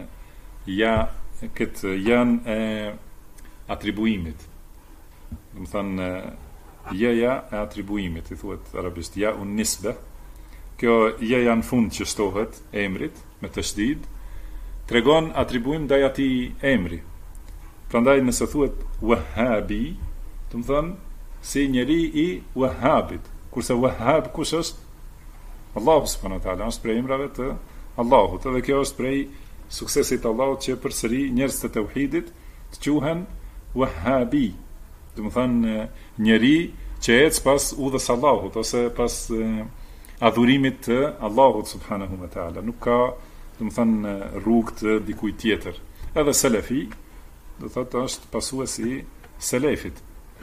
këtë janë e atribuimit. Do të thënë jeja e atribuimit, i thuhet arabisht ja un nisbe. Kjo jeja në fund që shtohet emrit me tashdid, tregon atribuim ndaj atij emri. Prandaj nëse thuhet Wahhabi, do të thënë si njeri i Wahhabit, kurse Wahhab kush është? Allahu subhanahu wa taala, është prej emrave të Allahut, edhe kjo është prej suksesit të Allahut që përsëri njerëz të tauhidit të quhen Wahhabi. Do të thënë njeri që ec pas udhës Allahut ose pas adhurimit të Allahut subhanahu wa taala, nuk ka, do të thënë, rrugë të dikujt tjetër. Edhe selefi, do thotë, është pasuesi selefit.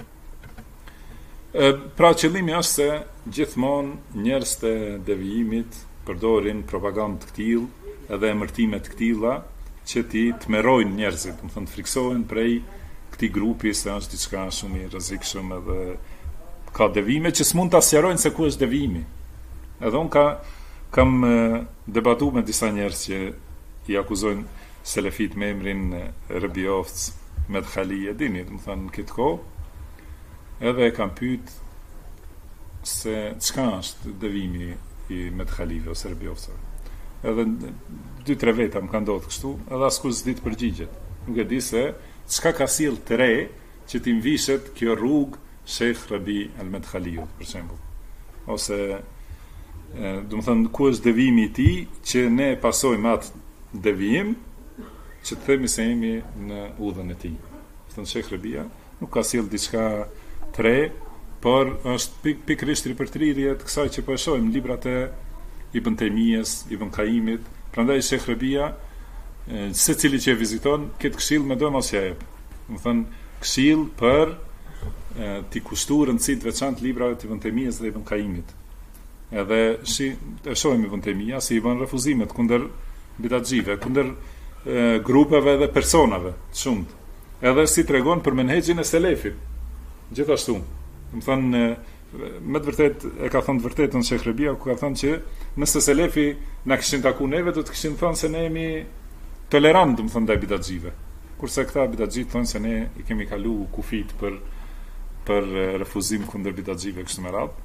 Pra qëllimi është se gjithmonë njerëz të devijimit përdorin propagandë të këtillë edhe emërtime të këtilla që ti tmerrojnë njerëzit, do të thënë friksohen prej këtij grupi se është diçka shumë i rrezikshëm edhe ka devijime që s'mund ta sqarojnë se ku është devijimi. Edhe unë kam debatuar me disa njerëz që i akuzojnë selefit me emrin Rëbiofc, Medkhali, e dini, do të thënë këtë kohë. Edhe e kam pyet se çka është devijimi i Medkhalive ose Rëbiofcave. Edhe 2-3 veta më kanë ndodhur kështu, edhe askush s'di të përgjigjet. Nuk e di se çka ka sill të re që ti mvishet kjo rrugë Sheikh Rabi al-Medkhaliut, për shembull. Ose do të thënë ku është devijimi i tij që ne pasojmë atë devijim që të themi se jemi në udhën e tij. Do thënë Sheikh Rabia nuk ka sill diçka të re, por është pikërisht ripërtrirje të kësaj që po e shohim në librat e Ibn Taymiyes, Ibn Qayyimit. Prandaj Sheikh Rabia secili që e viziton këtë këshill me do mos ja jep. Do të thënë këshill për t'i kushtuar rëndësi të veçantë librave të Ibn Taymiyes dhe Ibn Qayyimit. Edhe e shohim Ibn Taymija si i bën refuzimet kundër bidatxive, kundër grupeve dhe personave të shumt. Edhe si tregon për menhexhin e selefit. Gjithashtu, do të thënë me të vërtet e ka thënë të vërtetën Sheikh Rabia, ku ka thënë që nëse selefi na kishin takuar neve, do të kishin thënë se ne jemi tolerant, do të thënë ndaj bidatxive. Kurse këta bidatxhit thonë se ne i kemi kalu kufit për refuzim kundër bidatxive kështu me radhë.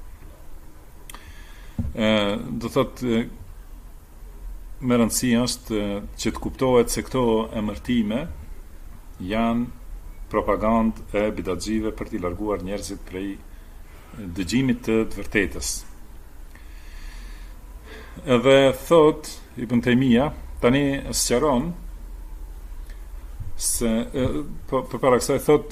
Do thotë me rëndësi është që të kuptohet se këto emërtime janë propagandë e bidatxive për t'i larguar njerëzit prej dëgjimit të vërtetës. Edhe thot Ibn Taymija, tani sqaron se përpara kësaj thot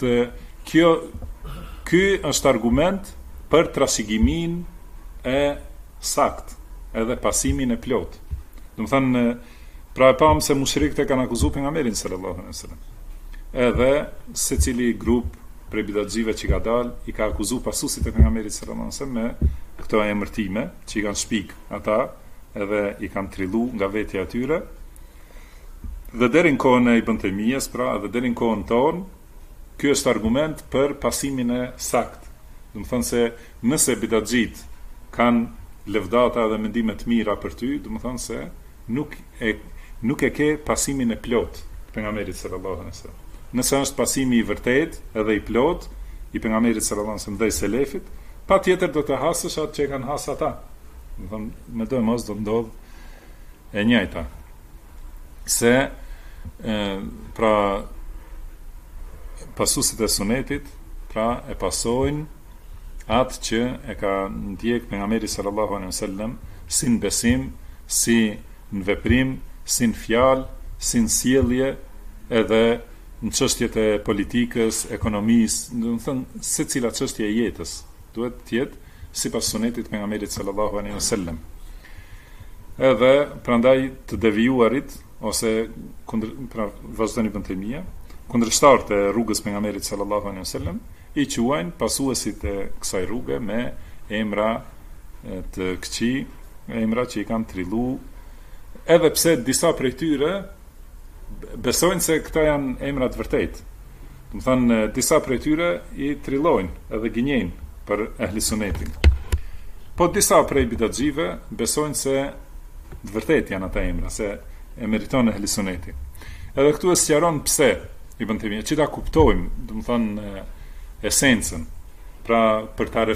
ky është argument për trashëgimin e sakt edhe pasimin e plot. Do të thënë, pra e pam se mushrikët e kanë akuzuar pejgamberin sallallahu alaihi wasallam. Edhe secili grup prej bidatxive që ka dalë i ka akuzuar pasuesit e pejgamberit sallallahu alaihi wasallam me këto emërtime që i kanë shpik ata, edhe i kanë trillu nga vetja e tyre. Dhe deri në kohën e Ibn Taymijas, pra, edhe deri në kohën tonë, ky është argument për pasimin e sakt. Do të thonë se nëse bidatxit kanë lëvdata dhe mendime të mira për ty, do të thonë se nuk e ke pasimin e plot pejgamberit sallallahu alaihi wasallam. Nëse është pasimi i vërtet edhe i plot i pejgamberit sallallahu alaihi wasallam dhe i selefit, patjetër do të hasësh atë që kanë hasë ata. Do të thonë, me do mos do ndodh e njëjta. Se pra pasuesit e sunetit pra e pasojnë atë që e ka ndjek pejgamberi sallallahu alaihi wasallam si në besim, si në veprim, si në fjalë, si në sjellje, edhe në çështjet e politikës, ekonomisë, do të thënë secila çështje e jetës duhet të jetë sipas sunetit pejgamberit sallallahu alaihi wasallam. Edhe prandaj të devijuarit ose pra vazhdoni Ibn Taymija, kundërshtarët e rrugës pejgamberit sallallahu alaihi wasallam i quajnë pasuesit e kësaj rruge me emra të këqij, emra që i kanë trillu, edhe pse disa prej tyre besojnë se këta janë emra të vërtetë. Do të thënë disa prej tyre i trillojnë edhe gënjejnë për ehli sunetin. Po disa prej bidatxive besojnë se të vërtetë janë ata emra, se e meriton ehli suneti. Edhe këtu e sqaron pse Ibn Taymija, që ta kuptojmë, do të thënë esencën. Pra për ta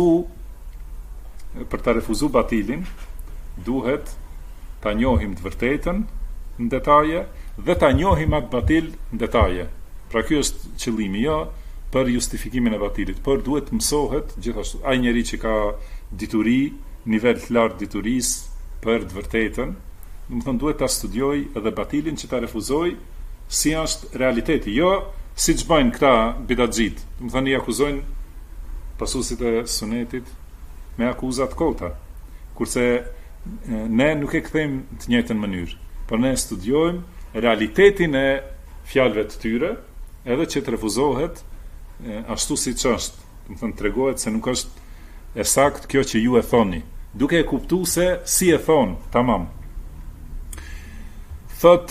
refuzu batilin, duhet ta njohim të vërtetën në detaje dhe ta njohim atë batil në detaje. Pra ky është qëllimi, jo për justifikimin e batilit, por duhet mësohet gjithashtu. Ai njeri që ka dituri, nivel të lartë diturisë për të vërtetën, do të thonë duhet ta studioj edhe batilin që ta refuzoj si është realiteti, jo siç bëjnë këta bidatxit. Do të thonë i akuzojnë pasuesit e sunetit me akuzat kota, kurse ne nuk e kthejmë të njëjtën mënyrë, por ne studiojmë realitetin e fjalëve të tyre, edhe që të refuzohet ashtu siç është. Do të thonë tregohet se nuk është e saktë kjo që ju e thoni, duke e kuptuar se si e thon, tamam. Thot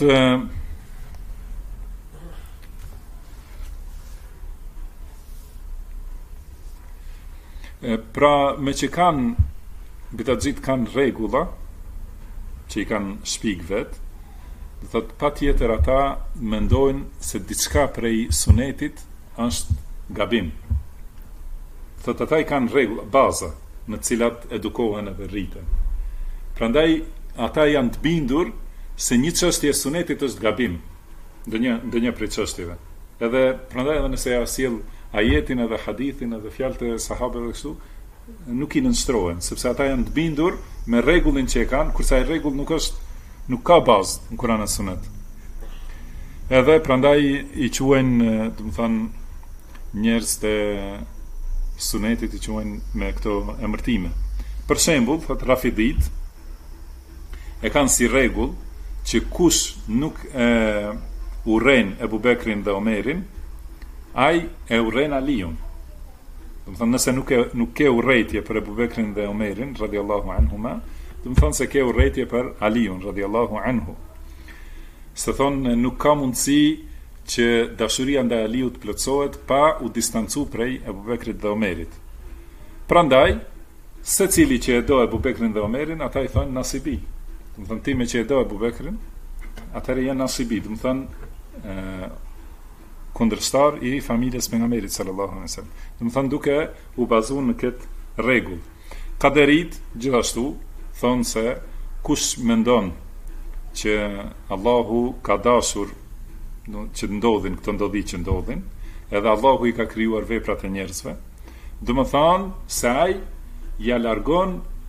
pra me që kanë bidatxit kanë rregulla që i kanë shpik vet, thot patjetër ata mendojnë se diçka prej sunetit është gabim. Thot ata i kanë rregulla, baza në të cilat edukohen edhe rriten. Prandaj ata janë të bindur se një çështje e sunetit është gabim, ndonjë prej çështjeve. Edhe prandaj edhe nëse ja sjell ajetin edhe hadithin edhe fjalët e sahabeve kështu, nuk i nënshtrohen, sepse ata janë të bindur me rregullin që e kanë, kurse ai rregull nuk ka bazë në Kur'an e Sunet. Edhe prandaj i quajnë, do të thonë, njerëz të sunetit i quajnë me këto emërtime. Për shembull, thot Rafidit e kanë si rregull që kush nuk e urren Ebu Bekrin dhe Omerin, ai e urren Aliun. Do të thonë, nëse nuk ke urrejtje për Ebu Bekrin dhe Omerin radhiyallahu anhuma, do të thonë se ke urrejtje për Aliun radhiyallahu anhu. Se thonë nuk ka mundësi që dashuria ndaj Aliut plotësohet pa u distancu prej Ebu Bekrit dhe Omerit. Prandaj, secili që e do Ebu Bekrin dhe Omerin, ata i thonë nasibi. Do të thonë ti me që e do Ebu Bekrin, atëherë janë nasibi, do të thonë kundërshtar i familjes pejgamberit sallallahu alaihi wasallam. Do të thonë duke u bazuar në këtë rregull. Kaderit gjithashtu thonë se kush mendon që Allahu ka dashur që ndodhin këto ndodhi që ndodhin, edhe Allahu i ka krijuar veprat e njerëzve, do të thonë se ai ja largon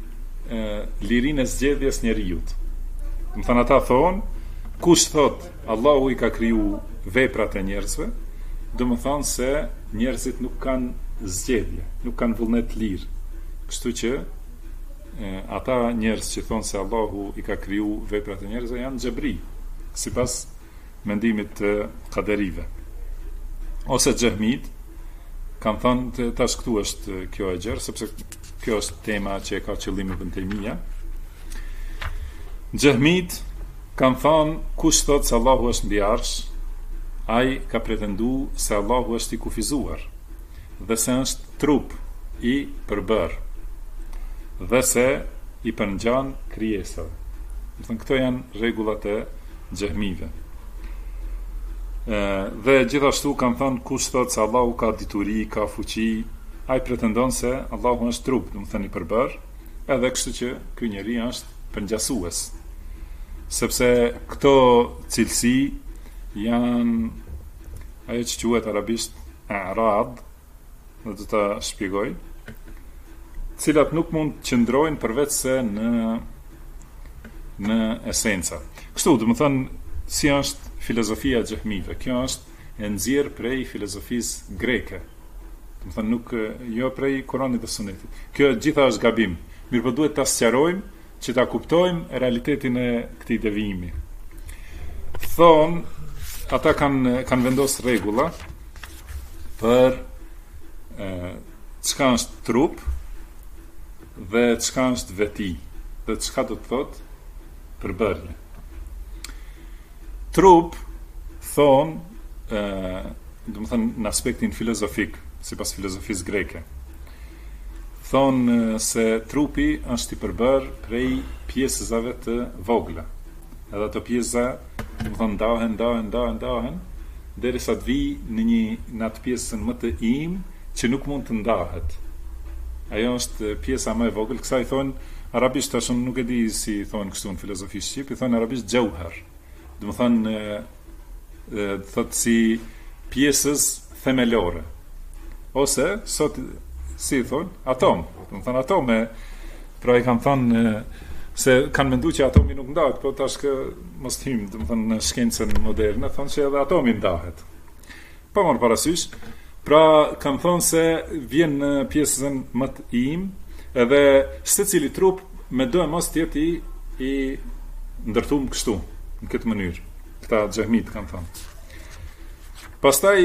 lirinë e zgjedhjes njerëzit. Do të thonë ata thonë, kush thot Allahu i ka kriju veprat e njerëzve, do të thonë se njerëzit nuk kanë zgjedhje, nuk kanë vullnet lirë. Kështu që ata njerëz që thonë se Allahu i ka kriju veprat e njerëzve janë xhebri, sipas mendimit të kaderive. Ose xehmit kanë thënë tash këtu është kjo e gjerë, sepse kjo është tema që e ka qëllim Ibn Taymija. Xehmit kanë thënë kush thotë se Allahu është mbi arsh, ai ka pretendu se Allahu është i kufizuar dhe se është trup i përbër dhe se i përngjan krijesave. Do thënë këto janë rregullat e xehmive. Dhe gjithashtu kanë thënë kush thotë se Allahu ka dituri, ka fuqi, ai pretendon se Allahu është trup, do të thënë i përbër, edhe kështu që ky njeri është përngjasues. Sepse këto cilësi janë ajo që quhet arabisht a'rad, do të ta shpjegoj, cilat nuk mund të qëndrojnë përveç se në esenca. Kështu, do të thënë si është filozofia e xehmive. Kjo është e nxjerr prej filozofisë greke. Do të thënë nuk jo prej Kuranit dhe Sunetit. Kjo gjitha është gabim. Mirëpo duhet ta sqarojmë që ta kuptojmë realitetin e këtij devijimi. Thonë, ata kanë vendosur rregulla për çka është trup dhe çka është veti, dhe çka do të thotë përbërje. Trup thonë, do të thënë në aspektin filozofik, sipas filozofisë greke, thonë se trupi është i përbër prej pjesëzave të vogla. Edhe ato pjesa, do të thonë ndahen, derisa të vi në atë pjesën më të im që nuk mund të ndahet. Ajo është pjesa më e vogël, kësaj thonë arabisht, tash nuk e di si thonë kështu në filozofi shqip, i thonë arabisht jauhar. Do të thonë thotë si pjesës themelore. Ose sot si thonë atom. Do të thonë atome, pra i kanë thonë se kanë menduar që atomi nuk ndahet, po tash që mos hym, do të thonë në shkencën moderne, thonë se edhe atomi ndahet. Po marr parasysh, pra kanë thonë se vjen në pjesën më të im, edhe secili trup me do e mos të jetë i ndërtuar kështu, në këtë mënyrë. Këta xehmit kanë thonë. Pastaj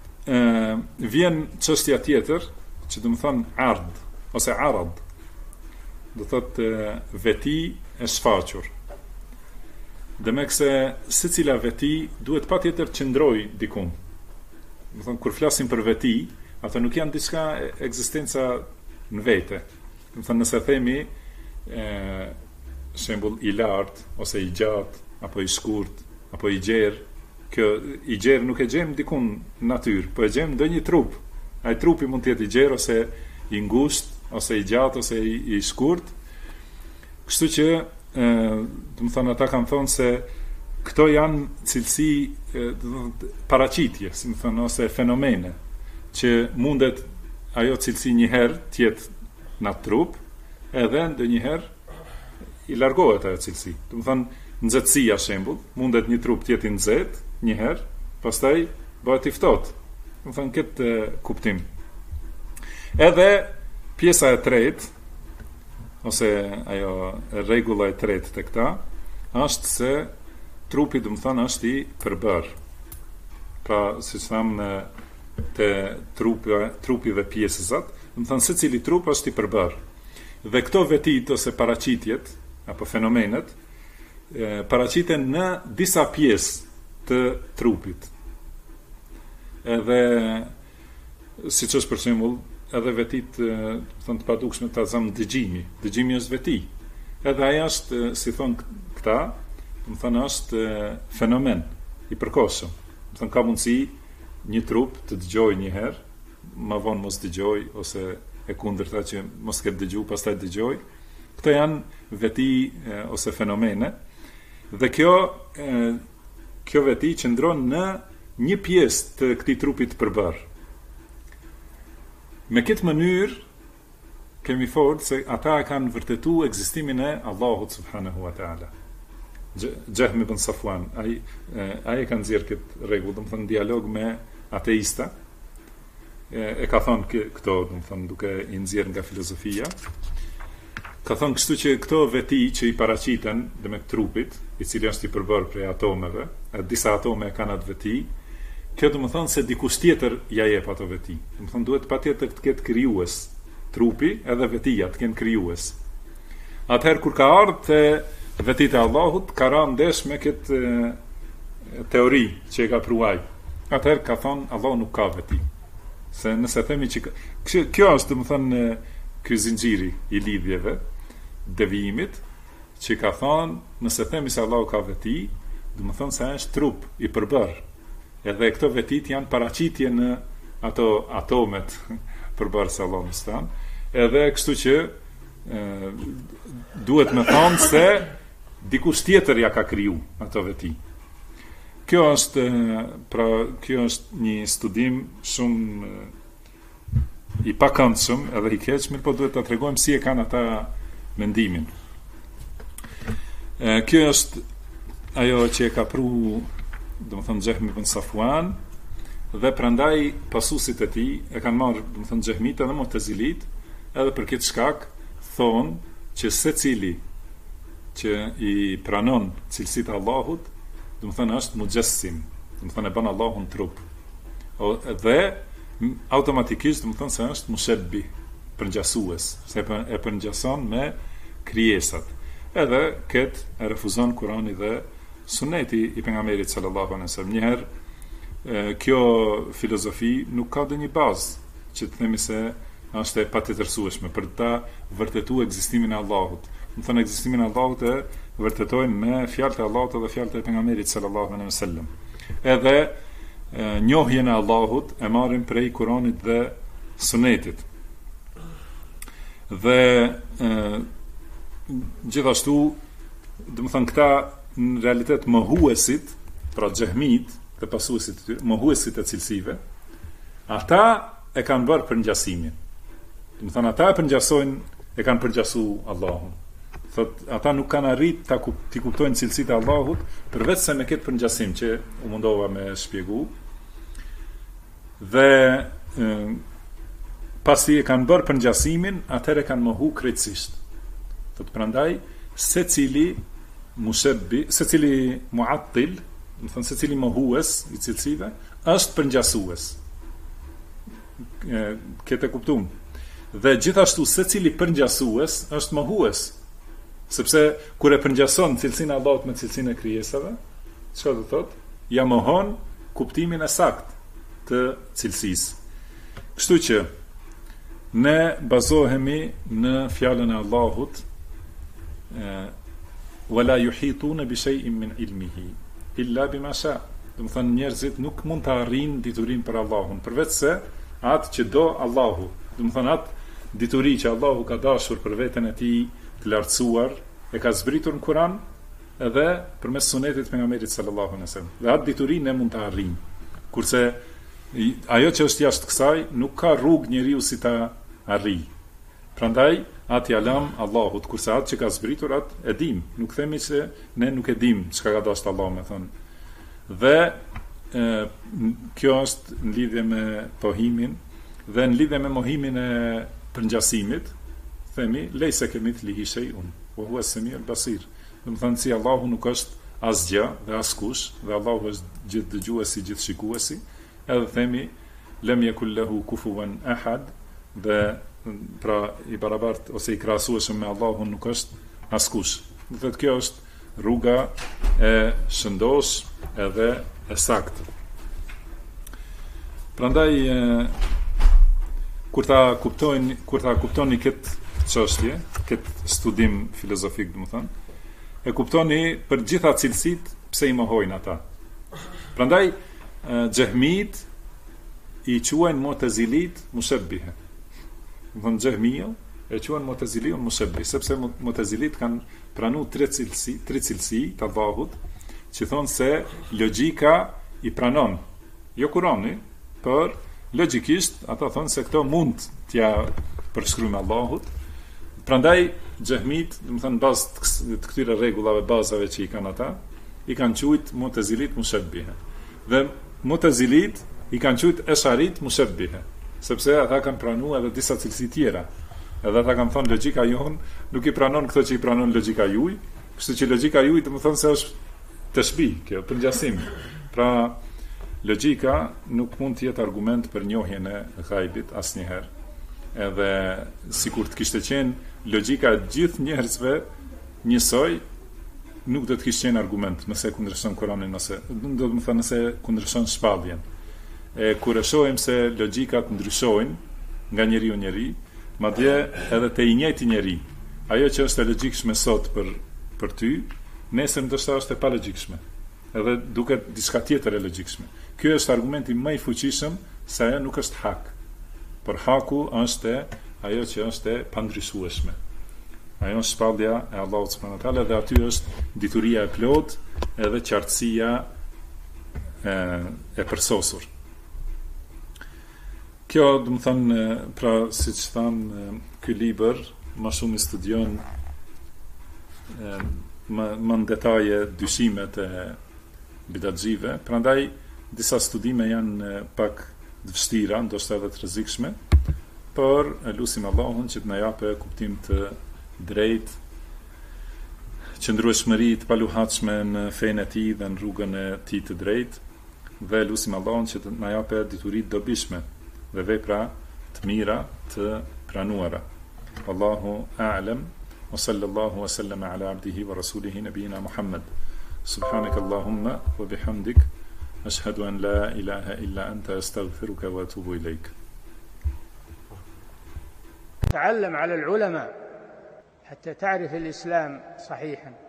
vjen çështja tjetër, që do të thonë ard ose arad. Do thotë veti e shfaqur. Demek se secila veti duhet patjetër të qëndrojë diku. Do thonë kur flasim për veti, ato nuk janë diçka ekzistenca në vete. Do thonë nëse themi shembull i lartë ose i gjatë apo i shkurt apo i gjerë, kjo i gjerë nuk e gjem diku në natyrë, po e gjem ndonjë trup. Ai trupi mund të jetë i gjerë ose i ngushtë ose i gjatë ose i shkurt. Kështu që do të thonë ata kanë thonë se këto janë cilësi paraqitje, si më thonë, ose fenomene që mundet ajo cilësi një herë të jetë në trup, edhe ndonjëherë i largohet ajo cilësi. Do të thonë nxehtësia shembull, mundet një trup të jetë i nxehtë një herë, pastaj bëhet i ftohtë. Do të thonë këtë kuptim. Edhe pjesa e tretë ose ajo rregulla e tretë tek këta është se trupi, do të thonë, është i përbër. Pra, siç thamë te trupi dhe pjesëzat, do të thonë secili trup është i përbër. Dhe këto vetit ose paraqitjet apo fenomenet paraqiten në disa pjesë të trupit. Edhe siç është për shembull, edhe vetit thonë të padukshme ta zëm dëgjimi. Dëgjimi është veti. Edhe ai është, si thon këta, do të thonë është fenomen i përkohshëm. Do të thonë ka mundësi një trup të dëgjojë një herë, më vonë mos dëgjoj ose e kundërta që mos ketë dëgju, pastaj dëgjoj. Këto janë veti ose fenomene. Dhe kjo veti qëndron në një pjesë të këtij trupi të përbër. Me këtë mënyrë kemi folë se ata kanë vërtetu ekzistimin e Allahut subhanahu wa ta'ala. Jahmi ibn Safwan, ai kanë nxjerrë këtë rregull, domethënë dialog me ateista. E ka thonë këto, domethënë duke i nxjerrë nga filozofia. Ka thonë kështu që këto veti që i paraqiten dhe me trupit, i cili është i përbërë prej atomeve, disa atome kanë atë veti, kjo domethënë se dikush tjetër ja jep ato veti. Domethënë duhet patjetër të ketë krijues trupi edhe vetia të kenë krijues. Atëherë kur ka ardhur te vetit e Allahut, ka rënë ndesh me këtë teori që e ka pruaj. Atëherë ka thonë Allahu nuk ka veti. Se nëse themi që kjo është domethënë ky zinxhiri i lidhjeve, devijimit, që ka thonë nëse themi se Allahu ka veti, domethënë se është trup i përbërë. Edhe këto vetit janë paraqitje në ato atomet përbërë se Allahu stan. Edhe kështu që duhet me thonë se dikush tjetër ja ka kriju ato veti. Kjo është një studim shumë i pakëndshëm edhe i keq, mirë po duhet ta tregojmë si e kanë ata mendimin. Kjo është ajo që e ka pru, domethënë Jahmi ibn Safwan, dhe prandaj pasuesit e tij e kanë marrë, domethënë Jahmit edhe Mu'tazilit, edhe për këtë shkak thonë që secili që i pranon cilësitë e Allahut, domethënë është mujassim, domethënë e bën Allahun trup. Dhe automatikisht domethënë se është mushabbi, përngjasues, se e përngjason me krijesat. Edhe këtë e refuzon Kurani dhe Suneti i pejgamberit sallallahu alaihi wasallam. Njëherë kjo filozofi nuk ka dhe një bazë që të themi se është e patjetërsueshme për ta vërtetuar ekzistimin e Allahut. Do të thonë ekzistimin e Allahut e vërtetojnë me fjalët e Allahut dhe fjalët e pejgamberit sallallahu alaihi wasallam. Edhe njohjen e Allahut e marrin prej Kuranit dhe Sunetit. Dhe gjithashtu, do të thonë këta në realitet mohuesit, pra Jahmit dhe pasuesit e tyre, mohuesit e cilësive, ata e kanë bërë përngjasimin. Do të thonë ata e kanë përngjasu Allahun. Thot ata nuk kanë arrit t'i kuptojnë cilësitë e Allahut përveç se me këtë përngjasim që u mundova me shpjegu. Dhe pasi e kanë bërë përngjasimin, atëherë kanë mohu krejtësisht. Thot prandaj secili mushabbi, secili mu'attil, do të thonë secili mohues i cilësive, është përngjasues. Këtë e kuptum. Dhe gjithashtu secili përngjasues është mohues. Sepse kur e përngjason cilësinë e Allahut me cilësinë e krijesave, çfarë do thotë? Ja mohon kuptimin e saktë të cilësisë. Kështu që ne bazohemi në fjalën e Allahut, wala yuhituna bi shay'in min ilmihi illa bima sha. Do të thonë njerëzit nuk mund të arrijnë diturinë për Allahun, përveç se atë që do Allahu. Do të thonë atë dituri që Allahu ka dashur për veten e tij të lartësuar, e ka zbritur në Kur'an edhe përmes sunetit pejgamberit sallallahu alaihi wasallam. Dhe atë dituri ne mund të arrijmë. Kurse ajo që është jashtë kësaj nuk ka rrugë njeriu si ta arrijë. Prandaj atë ja lëm Allahut, kurse atë që ka zbritur atë e dim. Nuk themi se ne nuk e dim çka ka dashur Allahu, më thon. Dhe kjo është në lidhje me pohimin dhe në lidhje me mohimin e përngjasimit, themi lejse kemithlihi shay'un wa huwa as-sami'ul basir. Do të thonë si Allahu nuk është asgjë dhe askush, dhe Allahu është gjithë dëgjuesi, gjithë shikuesi. Edhe themi lam yakul lahu kufuwan ahad, dhe pra i barabart ose i krahasueshëm me Allahun nuk është askush. Do thotë kjo është rruga e shëndosh edhe e saktë. Prandaj kur ta kuptoni këtë çështje, këtë studim filozofik, domethënë, e kuptoni për gjitha cilësitë pse i mohojnë ata. Prandaj Jahmit i quajnë Mu'tazilit mushabbihe. Domethënë Jahmiu e quajnë Mu'taziliun mushabbih, sepse Mu'tazilit kanë pranuar tre cilësi të Allahut, që thonë se logjika i pranon, jo Kurani, por logjikisht ata thonë se këto mund t'ja përshkruar me Allahut. Prandaj xehmit, do të thënë bazë të këtyre rregullave, bazave që i kanë ata, i kanë quajt Mu'tazilit mushabbihe. Dhe Mu'tazilit i kanë quajt Esharit mushabbihe, sepse ata kanë pranuar edhe disa cilësi tjera. Edhe ata kanë thonë logjika jon nuk i pranon këto që i pranon logjika juaj, kështu që logjika juaj do të thonë se është tashbih, kjo përngjasim. Pra logjika nuk mund të jetë argument për njohjen e ghaibit asnjëherë. Edhe sikur të kishte qenë logjika e gjithë njerëzve njësoj, nuk do të kishte qenë argument nëse kundërshton Kur'anin, nëse do të thonë nëse kundërshton shpalljen. Kur e shohim se logjikat ndryshojnë nga njeriu njeri, madje edhe te i njëjti njeri, ajo që është e logjikshme sot për ty, nesër ndoshta është e palogjikshme. Edhe duket diçka tjetër e logjikshme. Ky është argumenti më i fuqishëm se ajo nuk është hak. Por haku është ajo që është e pandryshueshme. Ajo është shpallja e Allahut subhanahu wa taala dhe aty është dituria e plot edhe qartësia e përsosur. Kjo do të thonë, pra siç thamë, ky libër më shumë i studion më në detaje dyshimet e bidatxive, prandaj disa studime janë pak të vështira, ndoshta edhe të rrezikshme, por lutim Allahun që të na japë kuptim të drejtë, qëndrueshmëri të paluhatshme në fenë e tij dhe në rrugën e tij të drejtë, dhe lutim Allahun që të na japë dituri të dobishme dhe vepra të mira të pranuara. Wallahu a'lam wa sallallahu wa sallama ala abdihi wa rasulihi nabiyina Muhammad. Subhanaka Allahumma wa bihamdik, ashhadu an la ilaha illa anta, astaghfiruka wa atubu ilayk. تعلم على العلماء حتى تعرف الإسلام صحيحا.